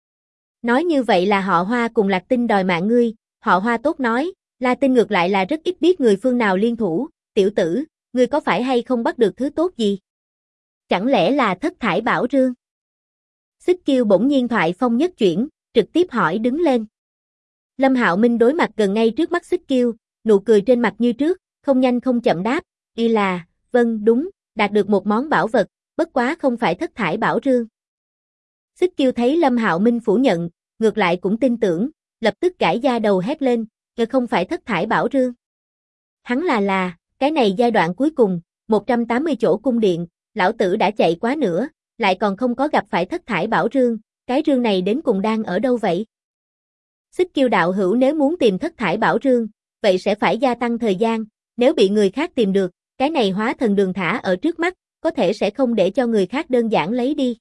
Nói như vậy là họ Hoa cùng Lạc Tinh đòi mạng ngươi, họ Hoa tốt nói, La Tinh ngược lại là rất ít biết người phương nào liên thủ, tiểu tử, ngươi có phải hay không bắt được thứ tốt gì? Chẳng lẽ là thất thải bảo rương? Xích Kiêu bỗng nhiên thoại phong nhất chuyển, trực tiếp hỏi đứng lên. Lâm Hạo Minh đối mặt gần ngay trước mắt Xích Kiêu, nụ cười trên mặt như trước, không nhanh không chậm đáp, y là, vâng đúng, đạt được một món bảo vật, bất quá không phải thất thải bảo rương. Xích Kiêu thấy Lâm Hạo Minh phủ nhận, ngược lại cũng tin tưởng, lập tức gãi da đầu hét lên, không phải thất thải bảo rương. Hắn là, cái này giai đoạn cuối cùng, 180 chỗ cung điện, lão tử đã chạy quá nữa, lại còn không có gặp phải thất thải bảo rương, cái rương này đến cùng đang ở đâu vậy? Xích Kiêu đạo hữu nếu muốn tìm thất thải bảo rương, vậy sẽ phải gia tăng thời gian, nếu bị người khác tìm được, cái này hóa thần đường thả ở trước mắt, có thể sẽ không để cho người khác đơn giản lấy đi.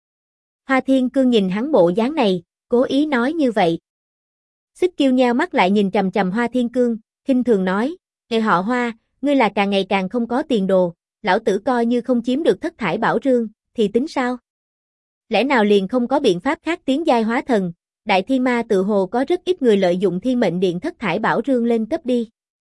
Hoa Thiên Cương nhìn hắn bộ dáng này, cố ý nói như vậy. Xích Kiêu nheo mắt lại nhìn chằm chằm Hoa Thiên Cương, khinh thường nói, "Người họ Hoa, ngươi là càng ngày càng không có tiền đồ, lão tử coi như không chiếm được thất thải bảo rương, thì tính sao? Lẽ nào liền không có biện pháp khác tiến giai hóa thần? Đại Thiên Ma tự hồ có rất ít người lợi dụng Thiên Mệnh Điện thất thải bảo rương lên cấp đi.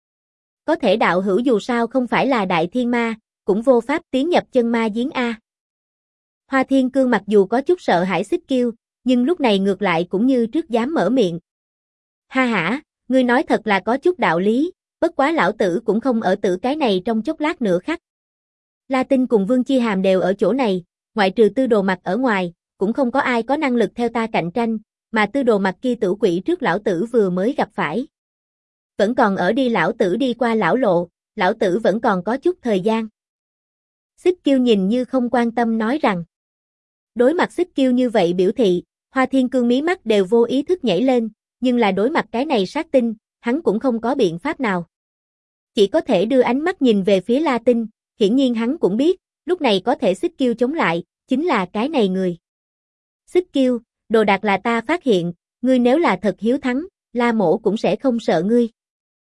Có thể đạo hữu dù sao không phải là Đại Thiên Ma, cũng vô pháp tiến nhập chân ma giếng A." Hoa Thiên Cương mặc dù có chút sợ hãi Xích Kiêu, nhưng lúc này ngược lại cũng như trước dám mở miệng. Ha hả, ngươi nói thật là có chút đạo lý, bất quá lão tử cũng không ở tử cái này trong chốc lát nữa khắc. La Tinh cùng Vương Chi Hàm đều ở chỗ này, ngoại trừ Tư Đồ Mặc ở ngoài, cũng không có ai có năng lực theo ta cạnh tranh, mà Tư Đồ Mặc kia tử quỷ trước lão tử vừa mới gặp phải. Vẫn còn ở đi lão tử đi qua lão lộ, lão tử vẫn còn có chút thời gian. Xích Kiêu nhìn như không quan tâm nói rằng. Đối mặt Xích Kiêu như vậy biểu thị, Hoa Thiên Cương mí mắt đều vô ý thức nhảy lên, nhưng là đối mặt cái này sát tinh, hắn cũng không có biện pháp nào. Chỉ có thể đưa ánh mắt nhìn về phía La Tinh, hiển nhiên hắn cũng biết, lúc này có thể Xích Kiêu chống lại, chính là cái này người. Xích Kiêu, đồ đạc là ta phát hiện, ngươi nếu là thật hiếu thắng, La Mỗ cũng sẽ không sợ ngươi.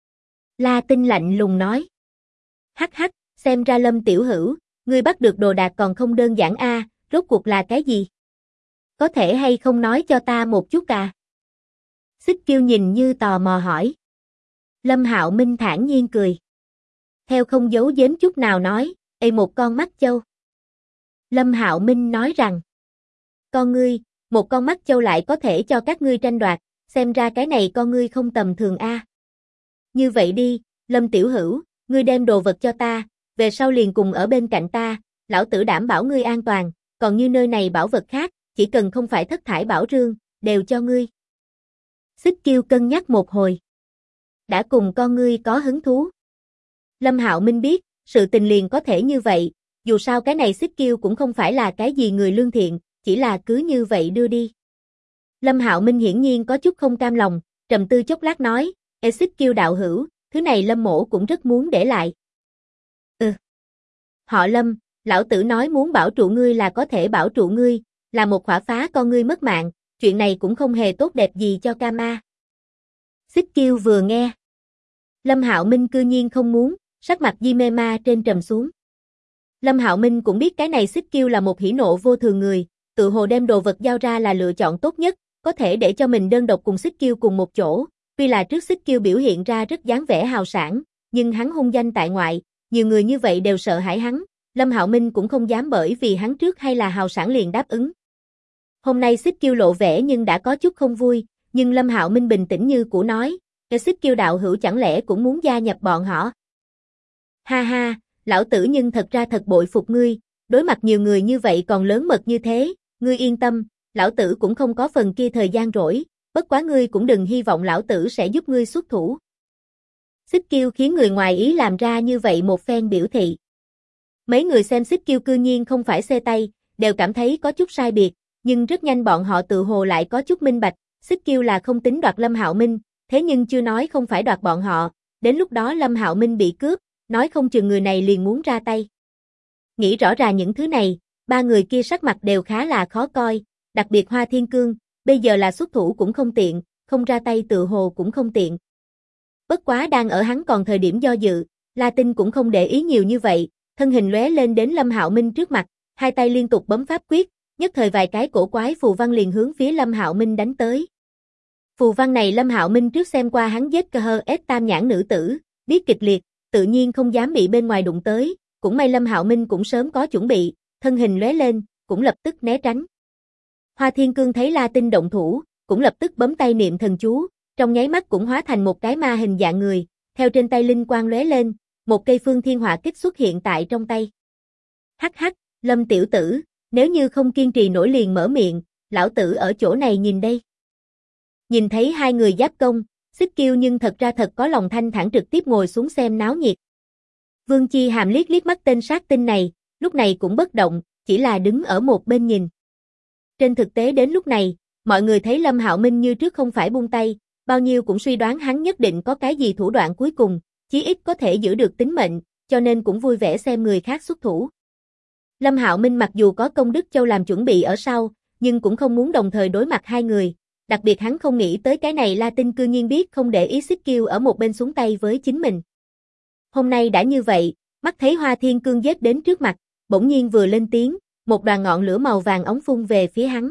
La Tinh lạnh lùng nói. Hắc hắc, xem ra Lâm tiểu hữu, ngươi bắt được đồ đạc còn không đơn giản a, rốt cuộc là cái gì? Có thể hay không nói cho ta một chút à? Xích Kiêu nhìn như tò mò hỏi. Lâm Hạo Minh thản nhiên cười. Theo không giấu giếm chút nào nói, một con mắt châu. Lâm Hạo Minh nói rằng, con ngươi, một con mắt châu lại có thể cho các ngươi tranh đoạt, xem ra cái này con ngươi không tầm thường a. Như vậy đi, Lâm tiểu hữu, ngươi đem đồ vật cho ta, về sau liền cùng ở bên cạnh ta, lão tử đảm bảo ngươi an toàn, còn như nơi này bảo vật khác, chỉ cần không phải thất thải bảo rương, đều cho ngươi. Xích Kiêu cân nhắc một hồi. Đã cùng con ngươi có hứng thú. Lâm Hạo Minh biết, sự tình liền có thể như vậy, dù sao cái này Xích Kiêu cũng không phải là cái gì người lương thiện, chỉ là cứ như vậy đưa đi. Lâm Hạo Minh hiển nhiên có chút không cam lòng, trầm tư chốc lát nói, Xích Kiêu đạo hữu, thứ này Lâm mỗ cũng rất muốn để lại. Họ Lâm, lão tử nói muốn bảo trụ ngươi là có thể bảo trụ ngươi, là một khỏa phá con ngươi mất mạng, chuyện này cũng không hề tốt đẹp gì cho Kama. Xích Kiêu vừa nghe. Lâm Hạo Minh cư nhiên không muốn, sắc mặt Di Mê Ma trên trầm xuống. Lâm Hạo Minh cũng biết cái này Xích Kiêu là một hỉ nộ vô thường người, tự hồ đem đồ vật giao ra là lựa chọn tốt nhất, có thể để cho mình đơn độc cùng Xích Kiêu cùng một chỗ. Tuy là trước Xích Kiêu biểu hiện ra rất dáng vẻ hào sảng, nhưng hắn hung danh tại ngoại, nhiều người như vậy đều sợ hãi hắn, Lâm Hạo Minh cũng không dám bởi vì hắn trước hay là hào sảng liền đáp ứng. Hôm nay Xích Kiêu lộ vẻ nhưng đã có chút không vui, nhưng Lâm Hạo Minh bình tĩnh như cũ nói, cái Xích Kiêu đạo hữu chẳng lẽ cũng muốn gia nhập bọn họ? Ha ha, lão tử nhưng thật ra thật bội phục ngươi, đối mặt nhiều người như vậy còn lớn mật như thế, ngươi yên tâm, lão tử cũng không có phần kia thời gian rỗi, bất quá ngươi cũng đừng hy vọng lão tử sẽ giúp ngươi xuất thủ. Xích Kiêu khiến người ngoài ý làm ra như vậy một phen biểu thị. Mấy người xem Xích Kiêu cư nhiên không phải xê tay, đều cảm thấy có chút sai biệt, nhưng rất nhanh bọn họ tự hồ lại có chút minh bạch, Xích Kiêu là không tính đoạt Lâm Hạo Minh, thế nhưng chưa nói không phải đoạt bọn họ, đến lúc đó Lâm Hạo Minh bị cướp, nói không chừng người này liền muốn ra tay. Nghĩ rõ ràng những thứ này, ba người kia sắc mặt đều khá là khó coi, đặc biệt Hoa Thiên Cương, bây giờ là xuất thủ cũng không tiện, không ra tay tự hồ cũng không tiện. Bất quá đang ở hắn còn thời điểm do dự, La Tinh cũng không để ý nhiều như vậy, thân hình lóe lên đến Lâm Hạo Minh trước mặt, hai tay liên tục bấm pháp quyết, nhất thời vài cái cổ quái phù văn liền hướng phía Lâm Hạo Minh đánh tới. Phù văn này Lâm Hạo Minh trước xem qua hắn giết KHS tam nhãn nữ tử, biết kịch liệt, tự nhiên không dám bị bên ngoài đụng tới, cũng may Lâm Hạo Minh cũng sớm có chuẩn bị, thân hình lóe lên, cũng lập tức né tránh. Hoa Thiên Cương thấy La Tinh động thủ, cũng lập tức bấm tay niệm thần chú, trong nháy mắt cũng hóa thành một cái ma hình dạng người, theo trên tay linh quang lóe lên, một cây phương thiên hỏa kích xuất hiện tại trong tay. Hắc hắc, Lâm tiểu tử, nếu như không kiên trì nổi liền mở miệng, lão tử ở chỗ này nhìn đây. Nhìn thấy hai người giáp công, Xích Kiêu nhưng thật ra thật có lòng thanh thản trực tiếp ngồi xuống xem náo nhiệt. Vương Chi Hàm liếc liếc mắt tên sát tinh này, lúc này cũng bất động, chỉ là đứng ở một bên nhìn. Trên thực tế đến lúc này, mọi người thấy Lâm Hạo Minh như trước không phải buông tay, bao nhiêu cũng suy đoán hắn nhất định có cái gì thủ đoạn cuối cùng, chí ít có thể giữ được tính mệnh, cho nên cũng vui vẻ xem người khác xuất thủ. Lâm Hạo Minh mặc dù có Công Đức Châu làm chuẩn bị ở sau, nhưng cũng không muốn đồng thời đối mặt hai người, đặc biệt hắn không nghĩ tới cái này La Tinh cư nhiên biết không để ý Xích Kiêu ở một bên xuống tay với chính mình. Hôm nay đã như vậy, mắt thấy Hoa Thiên Cương giết đến trước mặt, bỗng nhiên vừa lên tiếng, một đoàn ngọn lửa màu vàng óng phun về phía hắn.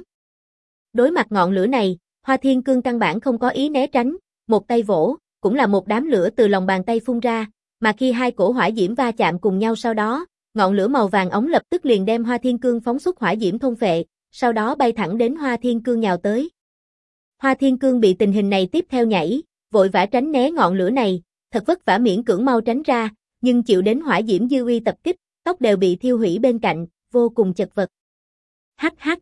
Đối mặt ngọn lửa này, Hoa Thiên Cương căn bản không có ý né tránh, một tay vỗ, cũng là một đám lửa từ lòng bàn tay phun ra, mà khi hai cổ hỏa diễm va chạm cùng nhau sau đó, ngọn lửa màu vàng óng lập tức liền đem Hoa Thiên Cương phóng xuất hỏa diễm thôn phệ, sau đó bay thẳng đến Hoa Thiên Cương nhào tới. Hoa Thiên Cương bị tình hình này tiếp theo nhảy, vội vã tránh né ngọn lửa này, thật vất vả miễn cưỡng mau tránh ra, nhưng chịu đến hỏa diễm dư uy tập kích, tóc đều bị thiêu hủy bên cạnh, vô cùng chật vật. Hắc hắc.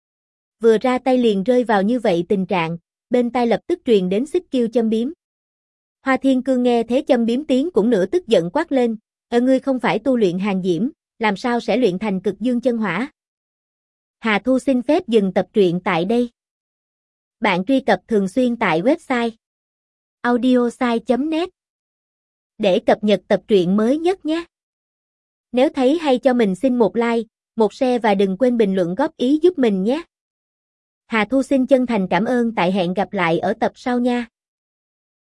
Vừa ra tay liền rơi vào như vậy tình trạng, bên tai lập tức truyền đến Xích Kiêu châm biếm. Hoa Thiên Cương nghe thế châm biếm tiếng cũng nửa tức giận quát lên, ngươi không phải tu luyện hàn diễm, làm sao sẽ luyện thành cực dương chân hỏa? Hà Thu xin phép dừng tập truyện tại đây. Bạn truy cập thường xuyên tại website audiosai.net để cập nhật tập truyện mới nhất nhé. Nếu thấy hay cho mình xin một like, một share và đừng quên bình luận góp ý giúp mình nhé. Hà Thu xin chân thành cảm ơn, tại hẹn gặp lại ở tập sau nha.